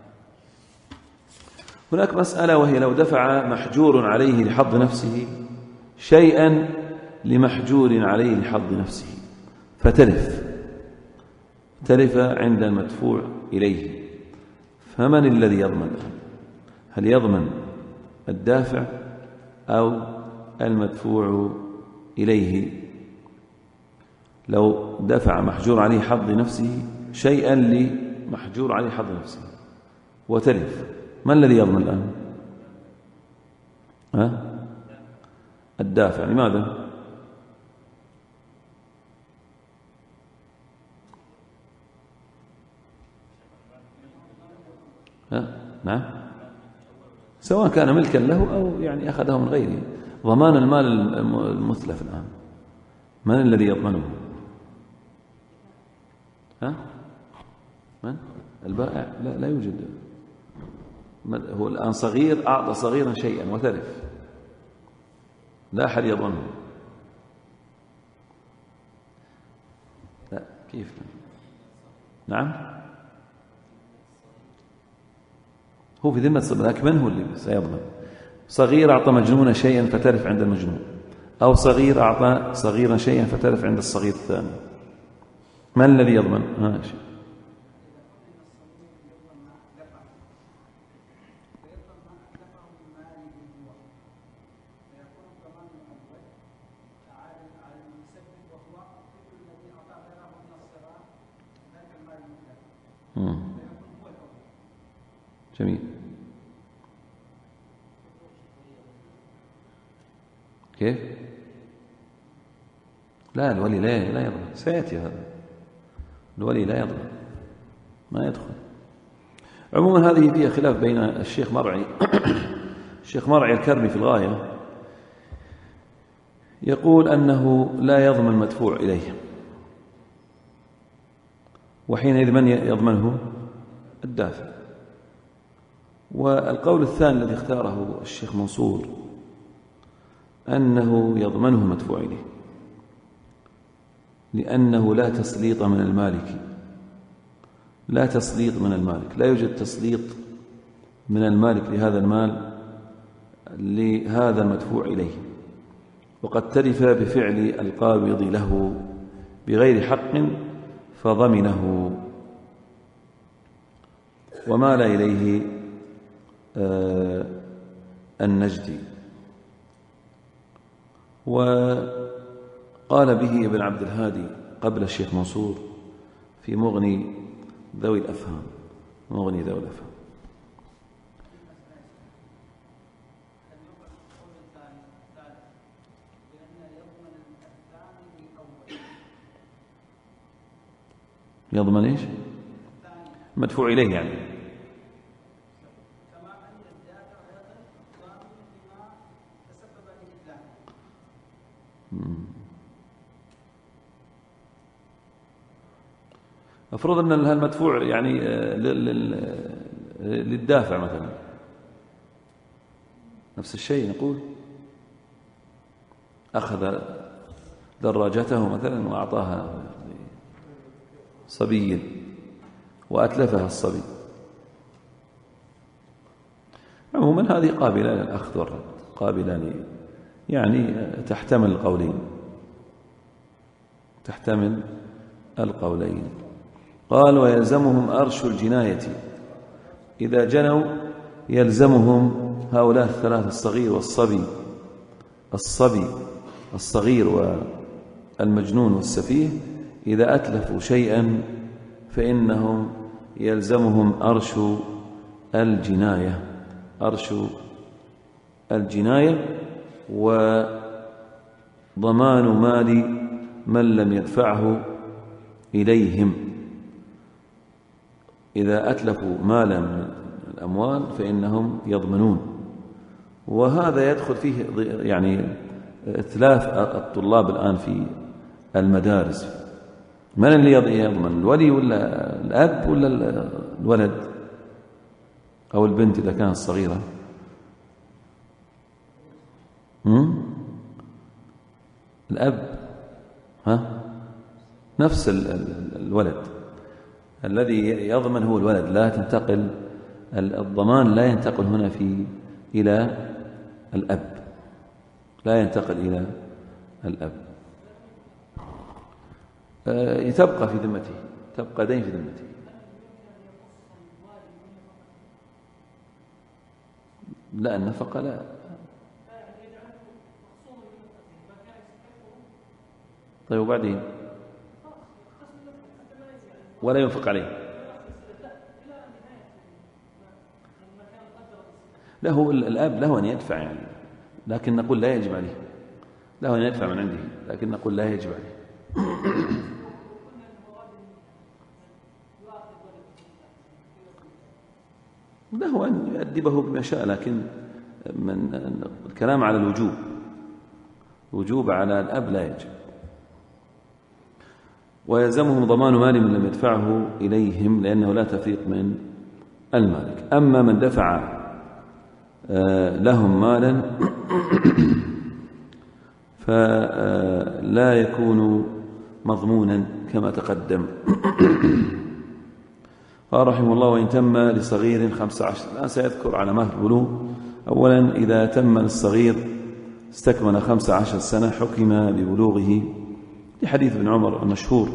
هناك مسألة وهي لو دفع محجور عليه لحظ نفسه شيئا لمحجور عليه لحظ نفسه فتلف عند المدفوع إليه، فمن الذي يضمن؟ هل يضمن الدافع أو المدفوع إليه؟ لو دفع محجور عليه حظ نفسه شيئا لمحجور عليه حظ نفسه وتلف، من الذي يضمن الآن؟ الدافع. لماذا؟ نعم، سواء كان ملكا له أو يعني أخذه من غيره. ضمان المال المتلف الآن من الذي يضمنه؟ من؟ البائع؟ لا يوجد. هو الآن صغير أعطى صغيرا شيئا وتلف، لا أحد يضمنه. لا، كيف؟ نعم، هو في ذمة لكن من هو اللي سيضمن؟ صغير أعطى مجنون شيئا فتلف عند المجنون، أو صغير أعطى صغيرا شيئا فتلف عند الصغير الثاني، من الذي يضمن؟ جميل. كيف؟ لا، الولي لا يضمن، سيأتي هذا. الولي لا يضمن، ما يدخل. عموما هذه فيها خلاف بين الشيخ مرعي الشيخ مرعي الكرمي في الغاية يقول أنه لا يضمن المدفوع إليه، وحينئذ من يضمنه؟ الدافع. والقول الثاني الذي اختاره الشيخ منصور أنه يضمنه المدفوع إليه، لأنه لا تسليط من المالك، لا يوجد تسليط من المالك لهذا المال لهذا المدفوع إليه، وقد تلف بفعل القابض له بغير حق فضمنه ومال إليه النجدي. وقال به ابن عبد الهادي قبل الشيخ منصور في مغني ذوي الأفهام. يضمن ايش؟ مدفوع إليه يعني. أفرض أن المدفوع يعني للدافع مثلا، نفس الشيء نقول أخذ دراجته مثلا وأعطاها صبي وأتلفها الصبي، عموما هذه قابلة للأخذ والرد، قابلة يعني تحتمل القولين. قال ويلزمهم أرش الجناية، إذا جنوا يلزمهم هؤلاء الثلاثة الصغير والصبي، الصغير والمجنون والسفيه، إذا أتلفوا شيئا فإنهم يلزمهم أرش الجناية وضمان مال من لم يدفعه إليهم. إذا أتلفوا مالا من الأموال فإنهم يضمنون. وهذا يدخل فيه يعني إتلاف الطلاب الآن في المدارس، من اللي يضمن، الولي ولا الأب ولا الولد أو البنت إذا كانت صغيرة؟ الأب، نفس الولد الذي يضمن هو الولد، لا تنتقل الضمان، لا ينتقل هنا إلى الأب، لا ينتقل إلى الأب، تبقى في ذمته، تبقى دين في ذمته. لا النفقة لا، طيب وبعدين ولا ينفق عليه؟ له الأب له أن يدفع يعني، لكن نقول لا يجب عليه، له أن يدفع من عنده، لكن نقول لا يجب عليه. له أن يؤدبه بما شاء، لكن من الكلام على الوجوب على الأب لا يجب. ويلزمهم ضمان مال من لم يدفعه إليهم، لأنه لا تفريط من المالك. أما من دفع لهم مالا فلا يكون مضمونا كما تقدم. قال رحمه الله وإن تم لصغير 15. الآن سيذكر علامات البلوغ. أولا إذا تم للصغير استكمل 15 سنة حكم ببلوغه، لحديث ابن عمر المشهور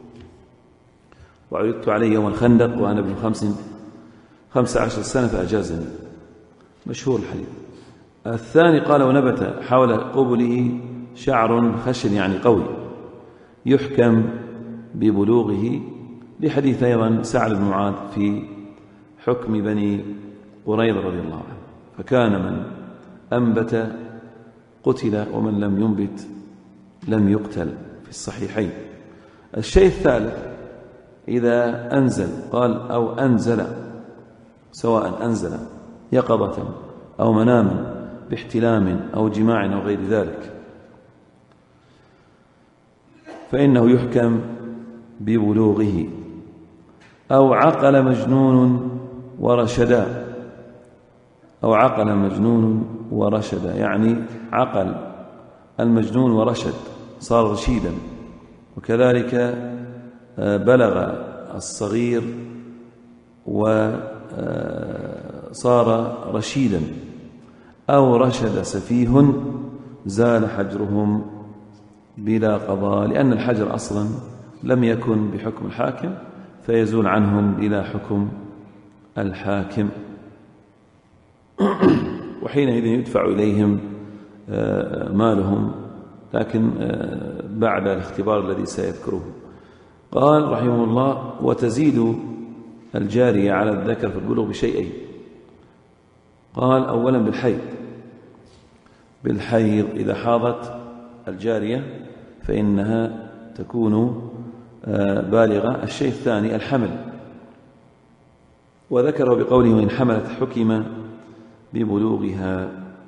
وعرضت عليه يوم الخندق وأنا ابن 15 سنة فأجازني، مشهور الحديث. الثاني قال ونبت حول قبله شعر خشن يعني قوي يحكم ببلوغه، لحديث أيضا سعد بن معاذ في حكم بني قريظة رضي الله عنه، فكان من أنبت قتل ومن لم ينبت لم يقتل في الصحيحين. الشيء الثالث إذا أنزل، قال أو أنزل، سواء أنزل يقظة أو مناما باحتلام أو جماع أو غير ذلك، فإنه يحكم ببلوغه. أو عقل مجنون ورشدا، أو عقل مجنون ورشدا، يعني عقل المجنون ورشد صار رشيدا، وكذلك بلغ الصغير وصار رشيدا. أو رشد سفيه زال حجرهم بلا قضاء، لأن الحجر أصلا لم يكن بحكم الحاكم فيزول عنهم بلا حكم الحاكم، وحينئذ يدفع إليهم مالهم، لكن بعد الاختبار الذي سيذكره. قال رحمه الله وتزيد الجارية على الذكر في البلوغ بشيئين. قال أولا بالحيض، إذا حاضت الجارية فإنها تكون بالغة. الشيء الثاني الحمل، وذكره بقوله وإن حملت حكم ببلوغها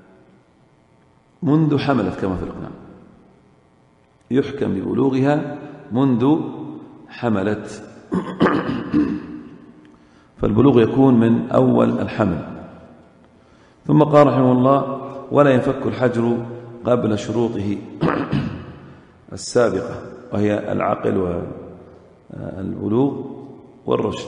منذ حملت، كما في الإقناع يحكم ببلوغها منذ حملت. فالبلوغ يكون من أول الحمل. ثم قال رحمه الله: ولا ينفك الحجر قبل شروطه السابقة، وهي العقل والبلوغ والرشد.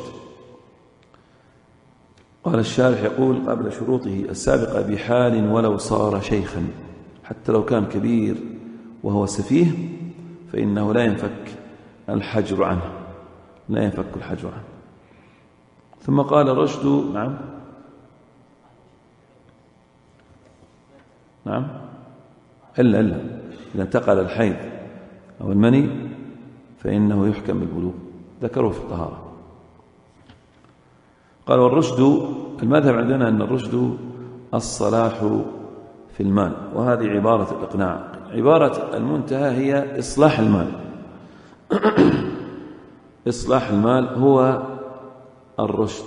قال الشارح يقول: قبل شروطه السابقة بحال ولو صار شيخا، حتى لو كان كبير وهو سفيه فإنه لا ينفك الحجر عنه، لا ينفك الحجر عنه. ثم قال: الرشد نعم إلا إذا انتقل الحيض أو المني فإنه يحكم بالبلوغ، ذكروه في الطهارة. قال: والرشد المذهب عندنا أن الرشد الصلاح في المال، وهذه عبارة الإقناع. عبارة المنتهى هي إصلاح المال. إصلاح المال هو الرشد.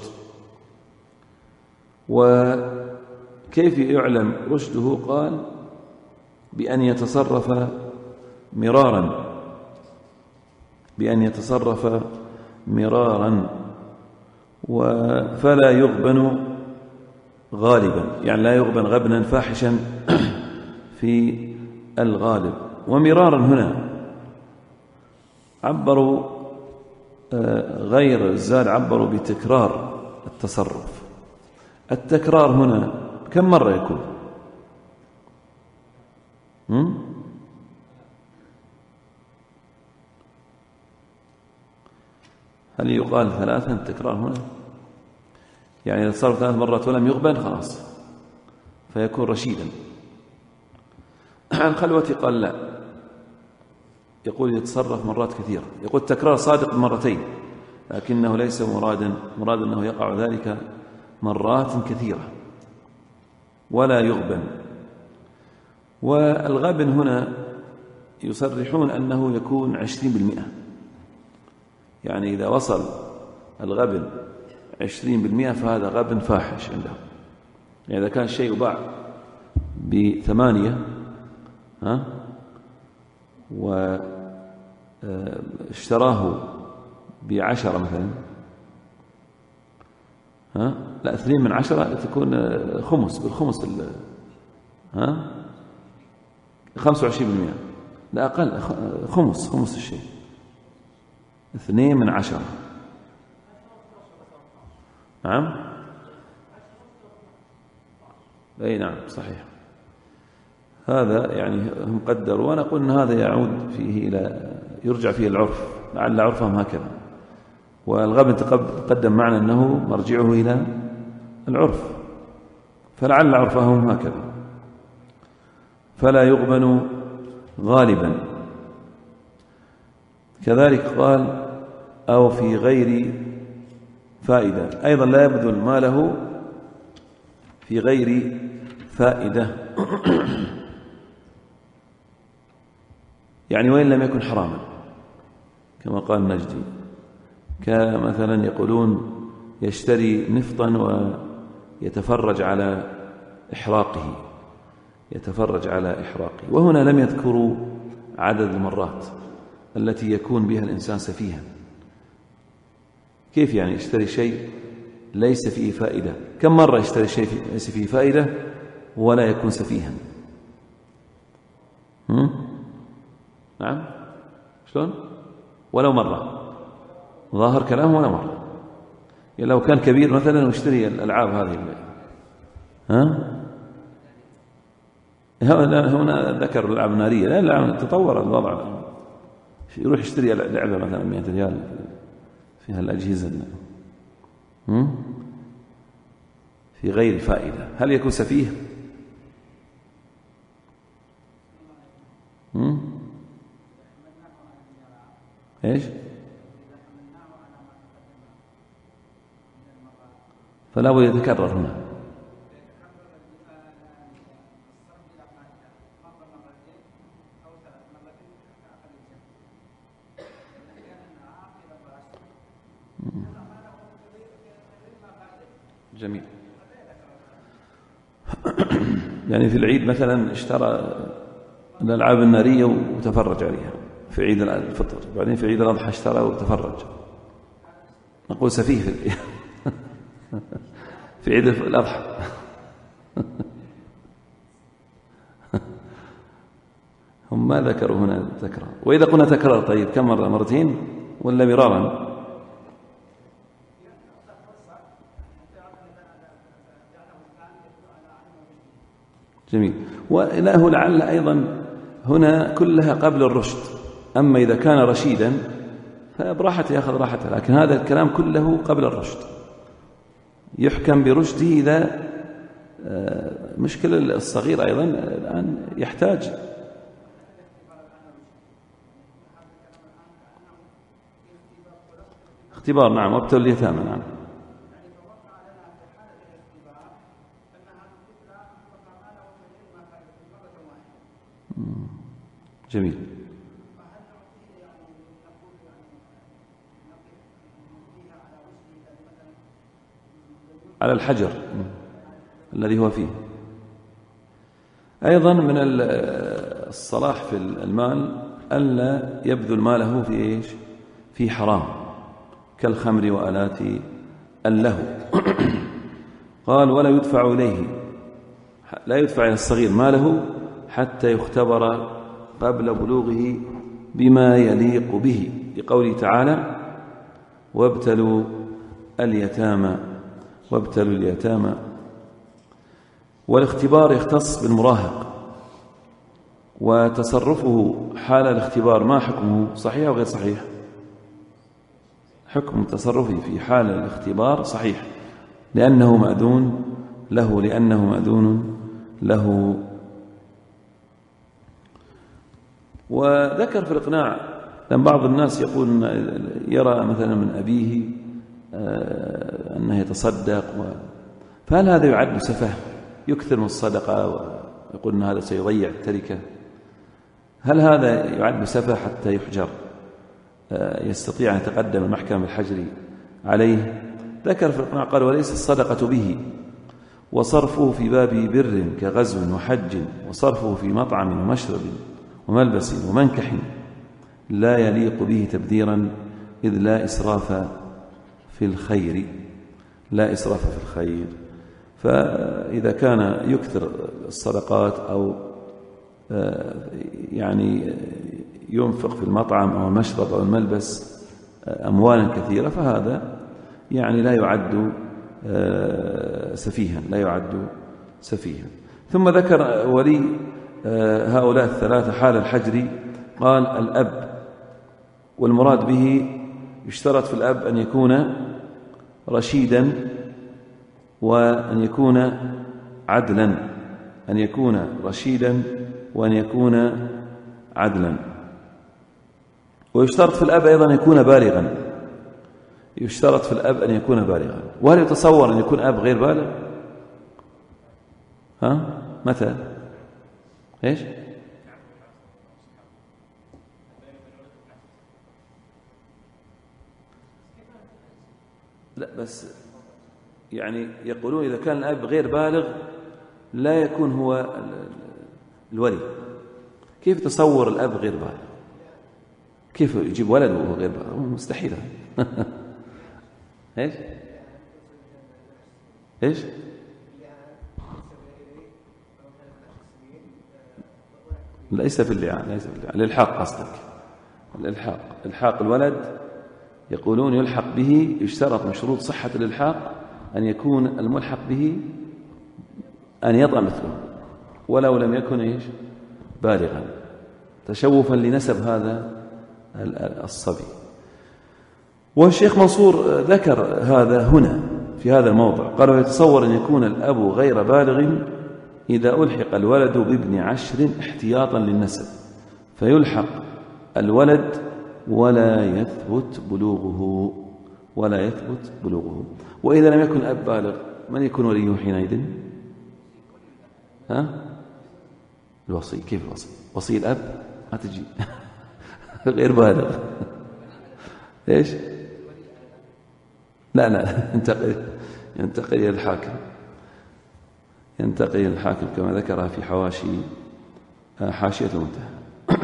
وكيف يعلم رشده؟ قال: بأن يتصرف مرارا، بأن يتصرف مرارا، فلا يغبن غالبا، يعني لا يغبن غبنا فاحشا في الغالب. ومرارا هنا عبروا غير الزاد، عبروا بتكرار التصرف. التكرار هنا كم مرة يكون؟ هل يقال 3 التكرار هنا؟ يعني إذا تصرف 3 مرات ولم يغبن خلاص فيكون رشيدا. عن خلوة قال لا، يقول يتصرف مرات كثيرة. يقول التكرار صادق مرتين، لكنه ليس مراد أنه يقع ذلك مرات كثيرة ولا يغبن. والغبن هنا يصرحون أنه يكون 20%، يعني إذا وصل الغبن 20% فهذا غبن فاحش عندهم. يعني إذا كان الشيء باع ب8 واشتراه ب10 مثلا، لا 2 من 10 تكون خمس، بالخمس 25%، لا أقل، خمس الشيء 2 من 10. نعم أي نعم صحيح. هذا يعني هم قدروا، وأنا أقول أن هذا يعود فيه إلى يرجع فيه العرف، لعل عرفهم هكذا. والغبن تقدم معنا أنه مرجعه إلى العرف، فلعل عرفهم هكذا. فلا يغبن غالبا. كذلك قال: أو في غير فائدة، أيضا لا يبذل ماله في غير فائدة، يعني وإن لم يكن حراما، كما قال النجدي. كمثلا يقولون يشتري نفطا ويتفرج على إحراقه، وهنا لم يذكروا عدد المرات التي يكون بها الإنسان سفيها. كيف يعني يشتري شيء ليس فيه فائدة؟ كم مرة يشتري شيء ليس فيه فائدة ولا يكون سفيها؟ نعم شلون؟ ولو مرة، ظاهر كلام ولا مرة. يعني لو كان كبير مثلا ويشتري الألعاب هذه هنا ذكر الألعاب النارية، لا الألعاب تطور الوضع، يروح يشتري لعبة مثلا 100 ريال فيها الأجهزة في غير فائدة، هل يكون سفيه؟ ايش؟ فلا بد يتكرر هنا. جميل. يعني في العيد مثلا اشترى الألعاب النارية وتفرج عليها في عيد الفطر، بعدين في عيد الأضحى اشترى وتفرج، نقول سفيه في عيد الأضحى. هم ما ذكروا هنا تكرار. وإذا قلنا تكرار طيب كم مرة؟ مرتين ولا مرارا؟ جميل. وله لعل أيضا هنا كلها قبل الرشد، أما إذا كان رشيدا فبراحته يأخذ راحته، لكن هذا الكلام كله قبل الرشد. يحكم برشده إذا مشكلة الصغير أيضا الآن يحتاج اختبار. نعم، وابتلوا اليتامى. نعم. جميل. على الحجر الذي هو فيه. أيضا من الصلاح في المال ألا يبذل ماله في إيش؟ في حرام كالخمر وآلات اللهو. قال ولا يدفع إليه، لا يدفع إلى الصغير ماله حتى يختبر قبل بلوغه بما يليق به، لقوله تعالى وابتلوا اليتامى. والاختبار يختص بالمراهق وتصرفه حال الاختبار. ما حكمه؟ صحيح أو غير صحيح؟ حكم تصرفه في حال الاختبار صحيح، لأنه مأذون له. وذكر في الإقناع لأن بعض الناس يقول يرى مثلا من أبيه أنه يتصدق فهل هذا يعد سفه؟ يكثر من الصدقة ويقول أن هذا سيضيع التركة. هل هذا يعد سفه حتى يحجر يستطيع أن يتقدم المحكمة بالحجر عليه؟ ذكر في الإقناع قال وليس الصدقة به، وصرفه في باب بر كغزو وحج، وصرفه في مطعم ومشرب وملبس ومنكح لا يليق به تبذيرا، إذ لا إسراف في الخير. فإذا كان يكثر الصدقات أو يعني ينفق في المطعم أو المشرب أو الملبس أموالا كثيرة فهذا يعني لا يعد سفيها. ثم ذكر ولي هؤلاء الثلاثة حال الحجر. قال الأب، والمراد به يشترط في الأب أن يكون رشيدا وأن يكون عدلا، ويشترط في الأب أيضا أن يكون بالغا. وهل يتصور أن يكون أب غير بالغ؟ متى؟ إيش؟ لا بس يعني يقولون إذا كان الأب غير بالغ لا يكون هو الولي. كيف تصور الأب غير بالغ؟ كيف يجيب ولد وهو غير بالغ؟ مستحيل. إيش؟ ليس في اللعان. الإلحاق قصدك؟ الإلحاق الولد يقولون يلحق به، يشترط من شروط صحة الإلحاق أن يكون الملحق به أن يطأ مثله ولو لم يكن بالغا، تشوفا لنسب هذا الصبي. والشيخ منصور ذكر هذا هنا في هذا الموضع، قال ويتصور أن يكون الأب غير بالغ إذا ألحق الولد بابن 10 احتياطا للنسب، فيلحق الولد ولا يثبت بلوغه. وإذا لم يكن الأب بالغ من يكون وليه حينئذ؟ الوصي. كيف الوصي؟ وصي الأب ما تجي غير بالغ. إيش؟ لا ينتقل إلى الحاكم كما ذكرها في حاشية المنتهى.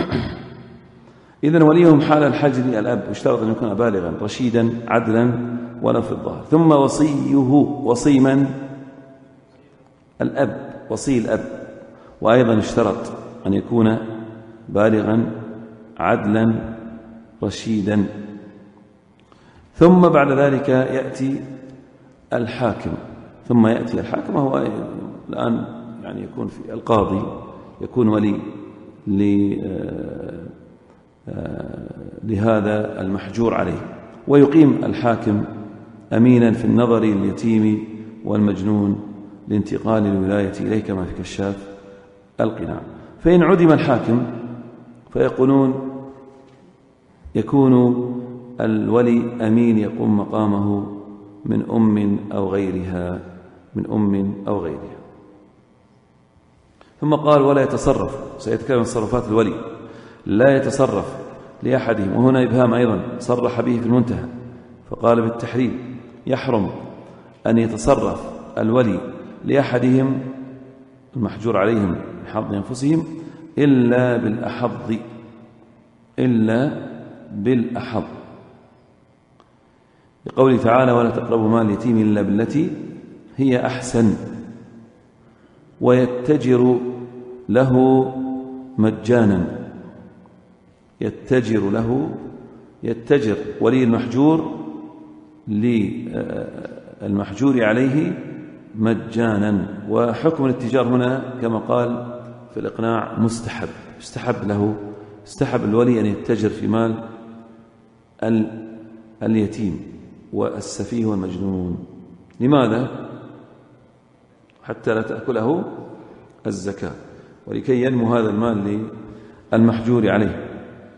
إذن وليهم حال الحجر الأب يشترط أن يكون بالغا رشيدا عدلا ولو في الظاهر. ثم وصيه، وصي من؟ الأب، وصي الأب. وأيضا اشترط أن يكون بالغا عدلا رشيدا. ثم بعد ذلك يأتي الحاكم. وهو الآن يعني يكون في القاضي، يكون ولي لهذا المحجور عليه، ويقيم الحاكم أمينا في النظر لليتيم والمجنون لانتقال الولاية إليه كما في كشاف القناع. فإن عدم الحاكم فيقولون يكون الولي أمين يقوم مقامه من أم أو غيرها، ثم قال ولا يتصرف. سيتكلم عن تصرفات الولي. لا يتصرف لأحدهم، وهنا إبهام أيضا صرح به في المنتهى فقال بالتحريم: يحرم أن يتصرف الولي لأحدهم المحجور عليهم بحظ أنفسهم إلا بالأحظ، لقوله تعالى: ولا تقربوا مال اليتيم إلا بالتي هي أحسن، ويتجر له مجانا. يتجر ولي المحجور للمحجور عليه مجانا. وحكم الاتجار هنا كما قال في الإقناع مستحب. استحب الولي أن يتجر في مال اليتيم والسفيه والمجنون. لماذا؟ حتى لا تأكله الزكاة، ولكي ينمو هذا المال للمحجور عليه.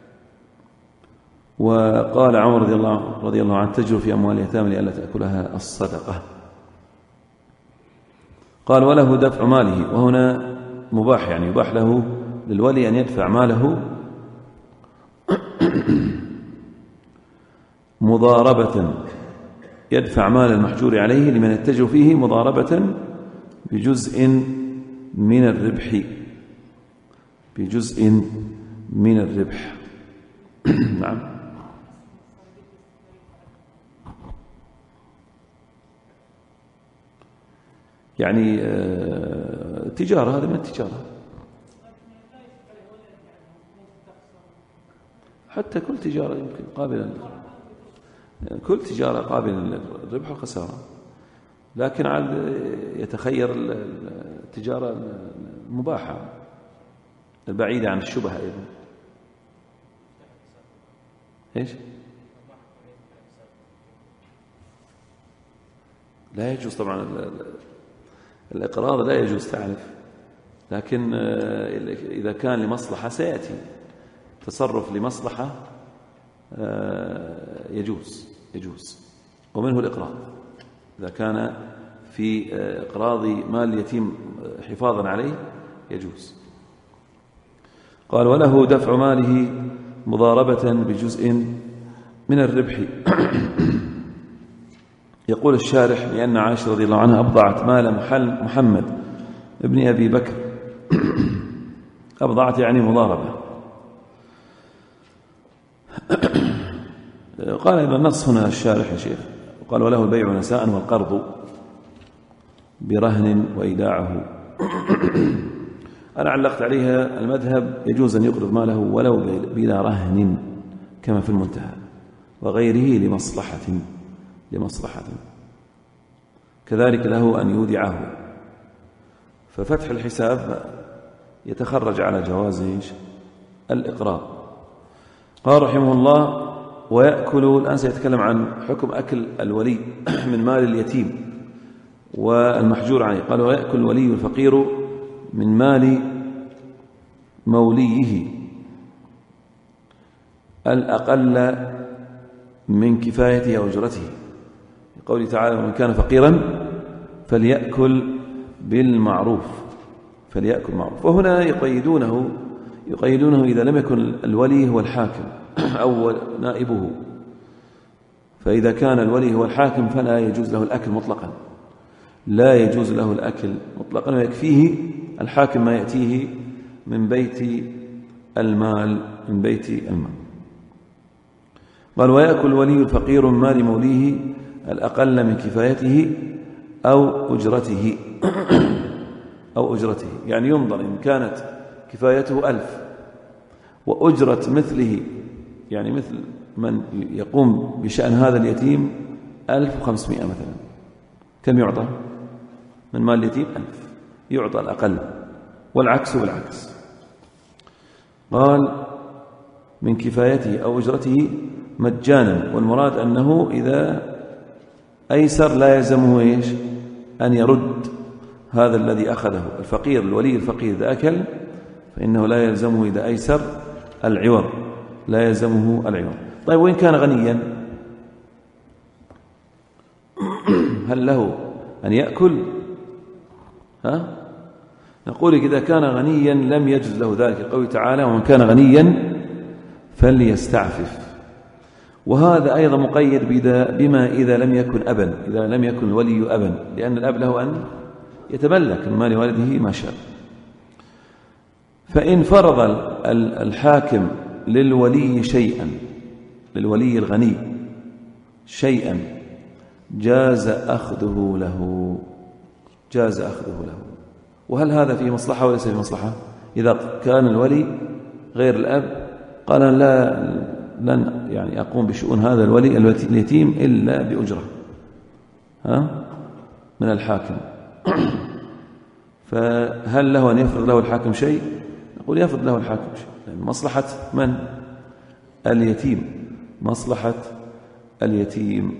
وقال عمر رضي الله عنه: تجر في أموال اليتامى لئلا تأكلها الصدقة. قال: وله دفع ماله. وهنا مباح، يعني يباح له للولي أن يدفع ماله مضاربة، يدفع مال المحجور عليه لمن يتجر فيه مضاربة بجزء من الربح. نعم. يعني تجارة، هذا من التجارة. حتى كل تجارة يمكن قابلة، كل تجارة قابلة للربح والخسارة، لكن عاد يتخير التجارة المباحة البعيدة عن الشبهة أيضا. إيش؟ لا يجوز طبعا الإقراض، لا يجوز، تعرف، لكن إذا كان لمصلحة سيأتي تصرف لمصلحة يجوز. ومنه الإقراض إذا كان في إقراض مال اليتيم حفاظا عليه يجوز. قال: وله دفع ماله مضاربة بجزء من الربح. يقول الشارح: لأن عائشة رضي الله عنها أبضعت مال محمد ابن أبي بكر. أبضعت يعني مضاربة. قال إذا النص هنا الشارح يا شيخ، قال: وله البيع نساء والقرض برهن وإيداعه. أنا علقت عليها المذهب يجوز أن يقرض ماله ولو بلا رهن كما في المنتهى، وغيره لمصلحة كذلك له أن يودعه. ففتح الحساب يتخرج على جواز الإقراض. قال رحمه الله: ويأكل. الآن سيتكلم عن حكم أكل الولي من مال اليتيم والمحجور عليه. قال: ويأكل الولي الفقير من مال موليه الأقل من كفايته أو أجرته، قوله تعالى: ومن كان فقيرا فليأكل بالمعروف. وهنا يقيدونه إذا لم يكن الولي هو الحاكم أو نائبه. فإذا كان الولي هو الحاكم فلا يجوز له الأكل مطلقا، ويكفيه الحاكم ما يأتيه من بيت المال. قال: ويأكل الولي الفقير من مال موليه الأقل من كفايته أو أجرته أو أجرته، يعني ينظر إن كانت كفايته 1000 وأجرة مثله، يعني مثل من يقوم بشأن هذا اليتيم 1500 مثلا، كم يعطى من مال اليتيم؟ 1000 يعطى الأقل، والعكس بالعكس. قال من كفايته أو أجرته مجانا، والمراد أنه إذا أيسر لا يلزمه إيش؟ أن يرد هذا الذي أخذه. الفقير الولي الفقير إذا أكل فإنه لا يلزمه إذا أيسر العوض، لا يلزمه العوض. طيب وإن كان غنيا هل له أن يأكل؟ نقول إذا كان غنيا لم يجوز له ذلك، قوله تعالى ومن كان غنيا فليستعفف. وهذا أيضا مقيد بما إذا لم يكن أبا، إذا لم يكن الولي أبا، لأن الأب له أن يتملك من مال والده ما شاء. فإن فرض الحاكم للولي شيئا، للولي الغني شيئا، جاز أخذه له، جاز أخذه له. وهل هذا في مصلحة وليس في مصلحة؟ إذا كان الولي غير الأب قال لن يعني أقوم بشؤون هذا الولي اليتيم إلا بأجرة من الحاكم، فهل له أن يفرض له الحاكم شيء؟ نقول يفرض له الحاكم شيء، لأن مصلحة من؟ اليتيم، مصلحة اليتيم.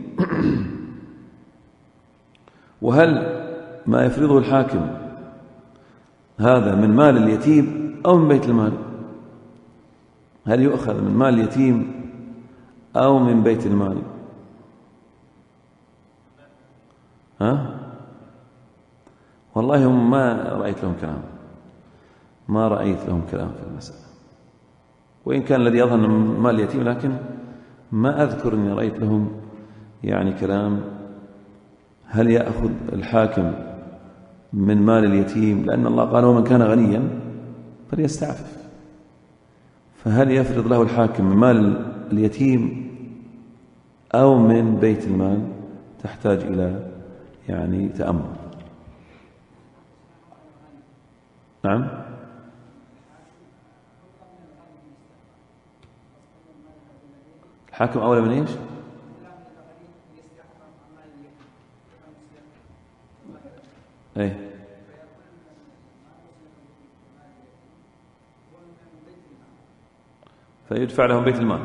وهل ما يفرضه الحاكم هذا من مال اليتيم أو من بيت المال؟ هل يؤخذ من مال اليتيم أو من بيت المال؟ والله هم ما رأيت لهم كلام، ما رأيت لهم كلام في المسألة، وإن كان الذي يظهر من مال اليتيم، لكن ما أذكر أني رأيت لهم يعني كلام. هل يأخذ الحاكم من مال اليتيم؟ لأن الله قال ومن كان غنيا فليستعفف، فهل يفرض له الحاكم من مال اليتيم أو من بيت المال؟ تحتاج إلى يعني تأمل. نعم. الحاكم أولى من إيش؟ إيه؟ فيدفع لهم بيت المال.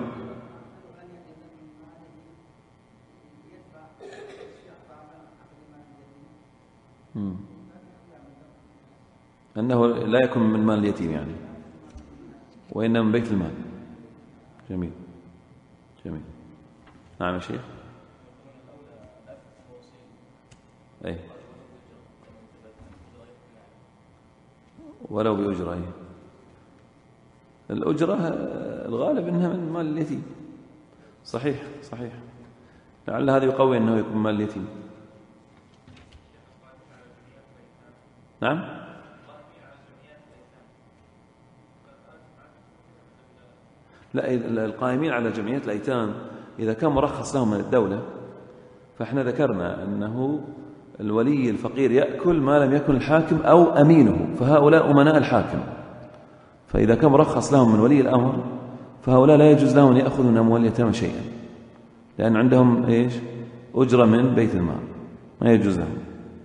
أنه لا يكون من مال اليتيم يعني، وإنما من بيت المال. جميل جميل. نعم يا شيخ. أي ولو بأجرة. الأجرة الغالب أنها من مال اليتيم. صحيح صحيح، لعل هذا يقوي أنه يكون مال اليتيم. نعم. لا، القائمين على جمعيات الأيتام إذا كان مرخص لهم من الدولة، فإحنا ذكرنا أنه الولي الفقير يأكل ما لم يكن الحاكم أو أمينه، فهؤلاء أمناء الحاكم. فإذا كان مرخص لهم من ولي الأمر فهؤلاء لا يجوز لهم أن يأخذوا من أموال اليتامى شيئا، لأن عندهم إيش؟ أجرة من بيت المال، ما يجوز لهم.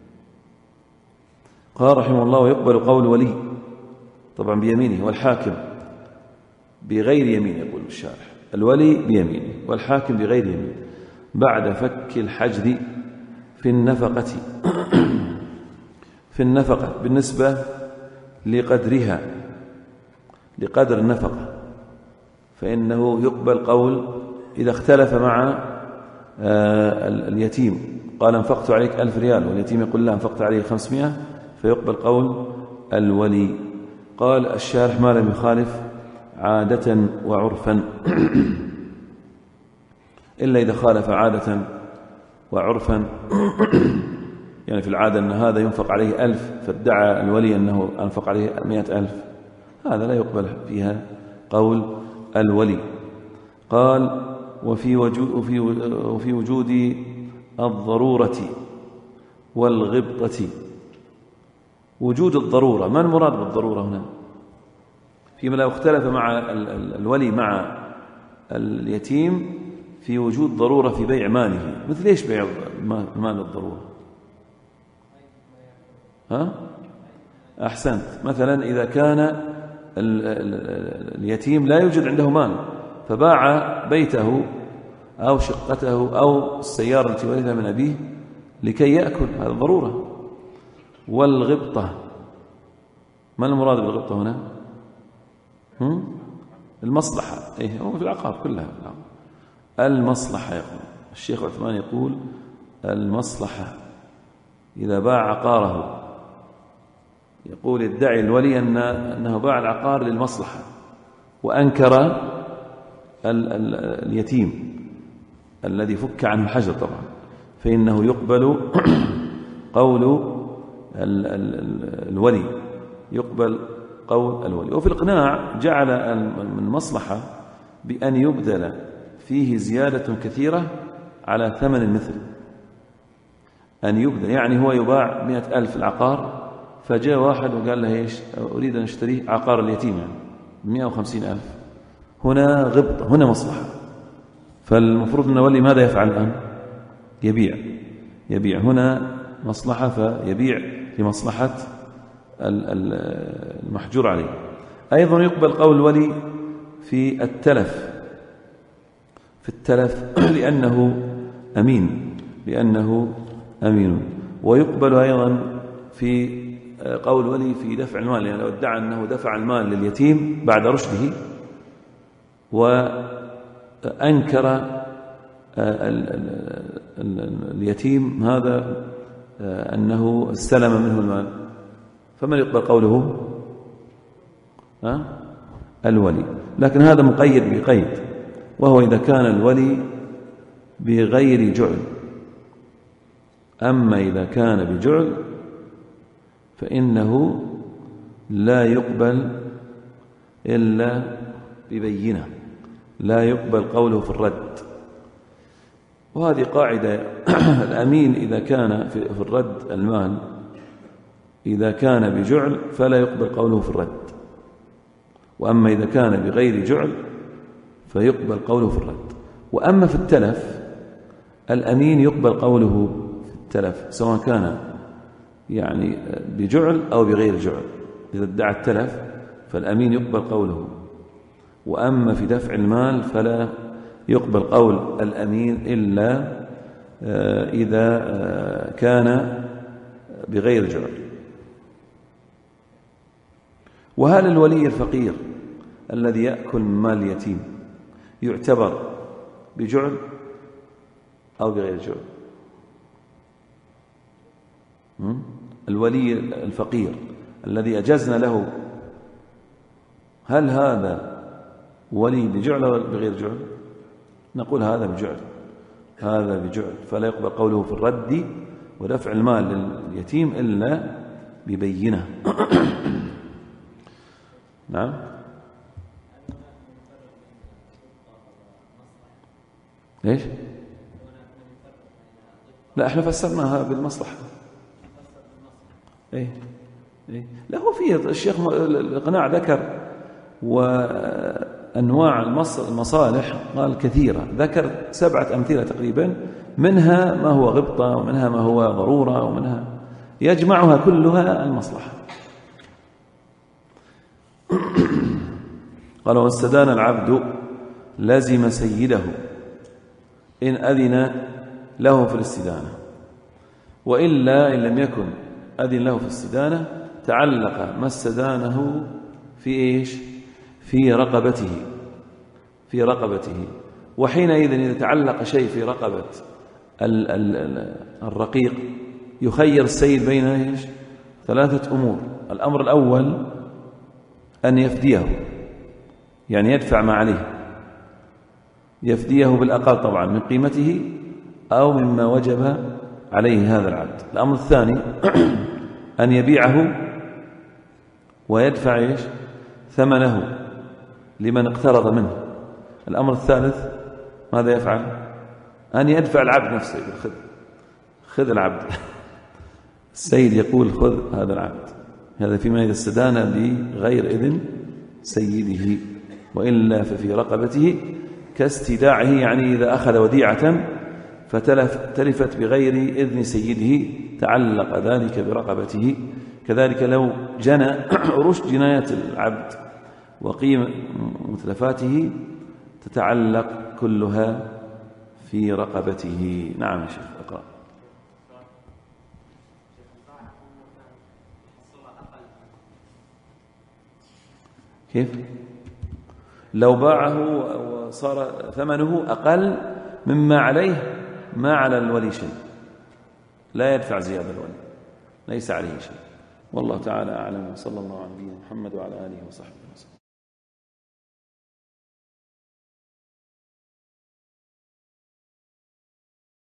قال رحمه الله ويقبل قول ولي طبعا بيمينه، والحاكم بغير يمين. يقول الشارح الولي بيمينه والحاكم بغير يمين بعد فك الحجر في النفقة في النفقة بالنسبة لقدرها، لقدر النفقة، فإنه يقبل قول إذا اختلف مع اليتيم، قال انفقت عليك 1000 ريال واليتيم يقول لا انفقت عليه 500، فيقبل قول الولي. قال الشارح ما لم يخالف عادة وعرفا إلا إذا خالف عادة وعرفا يعني في العادة أن هذا ينفق عليه 1000 فادعى الولي أنه أنفق عليه 100,000، هذا لا يقبل فيها قول الولي. قال وفي وجود الضرورة والغبطة. وجود الضرورة، ما المراد بالضرورة هنا؟ فيما لو اختلف مع الولي مع اليتيم في وجود ضرورة في بيع ماله، مثل ايش بيع مال الضرورة؟ ها؟ أحسنت. مثلا إذا كان اليتيم لا يوجد عنده مال فباع بيته أو شقته أو السيارة التي ورثها من أبيه لكي يأكل، هذا ضرورة. والغبطة، ما المراد بالغبطة هنا؟ المصلحة. إيه، هو في العقار كلها المصلحة. يقول الشيخ عثمان يقول المصلحة. إذا باع عقاره يقول يدعي الولي أنه باع العقار للمصلحة وأنكر اليتيم الذي فك عنه الحجر طبعا، فإنه يقبل قول الولي، يقبل قول الولي. وفي الإقناع جعل المصلحة بأن يبذل فيه زيادة كثيرة على ثمن المثل. أن يبذل يعني هو يباع 100,000 العقار، فجاء واحد وقال له ايش؟ أريد أن أشتري عقار اليتيم يعني 150,000. هنا غبطة، هنا مصلحة. فالمفروض أن الولي ماذا يفعل الآن؟ يبيع. هنا مصلحة فيبيع لمصلحة المحجور عليه. أيضا يقبل قول الولي في التلف، لأنه أمين. ويقبل أيضا في قول الولي في دفع المال، يعني لو ادعى أنه دفع المال لليتيم بعد رشده وأنكر اليتيم هذا أنه استلم منه المال، فمن يقبل قوله؟ الولي. لكن هذا مقيد بقيد، وهو إذا كان الولي بغير جعل. أما إذا كان بجعل فإنه لا يقبل إلا ببينة، لا يقبل قوله في الرد. وهذه قاعدة. الأمين إذا كان في الرد المال إذا كان بجعل فلا يقبل قوله في الرد، وأما إذا كان بغير جعل فيقبل قوله في الرد. وأما في التلف الأمين يقبل قوله في التلف سواء كان يعني بجعل أو بغير جعل. إذا ادعى التلف فالأمين يقبل قوله. وأما في دفع المال فلا يقبل قول الأمين إلا إذا كان بغير جعل. وهل الولي الفقير الذي يأكل مال اليتيم يعتبر بجعل أو بغير جعل؟ الولي الفقير الذي أجزنا له، هل هذا ولي بجعل أو بغير جعل؟ نقول هذا بجعل، فلا يقبل قوله في الرد ودفع المال لليتيم إلا ببينة. نعم. ليش؟ لا، احنا فسرناها بالمصلحة. ايه لا، هو فيه الشيخ الإقناع ذكر وأنواع المصالح قال كثيرة، ذكر 7 أمثلة تقريبا، منها ما هو غبطة ومنها ما هو ضرورة ومنها يجمعها كلها المصلحة. قال واستدان العبد لازم سيده إن أذن له في الاستدانة، وإلا إن لم يكن أذن له في الاستدانة تعلق ما استدانه في إيش؟ في رقبته. وحينئذ إذا تعلق شيء في رقبة الرقيق يخير السيد بين إيش؟ 3 أمور. الأمر الأول أن يفديه، يعني يدفع ما عليه، يفديه بالأقل طبعا من قيمته أو مما وجب عليه هذا العبد. الأمر الثاني أن يبيعه ويدفع إيش؟ ثمنه لمن اقترض منه. الأمر الثالث ماذا يفعل؟ أن يدفع العبد نفسه بالخدمة. خذ العبد. السيد يقول خذ هذا العبد، هذا فيما إذا استدان بغير إذن سيده، وإلا ففي رقبته كاستداعه، يعني إذا أخذ وديعة فتلفت بغير إذن سيده تعلق ذلك برقبته. كذلك لو جنى عروش جناية العبد وقيم متلفاته تتعلق كلها في رقبته. نعم يا شيخ اقرأ. كيف؟ لو باعه وصار ثمنه أقل مما عليه ما على الولي شيء، لا يدفع زيادة الولي، ليس عليه شيء. والله تعالى أعلم، وصلى الله على نبينا محمد وعلى آله وصحبه وسلم.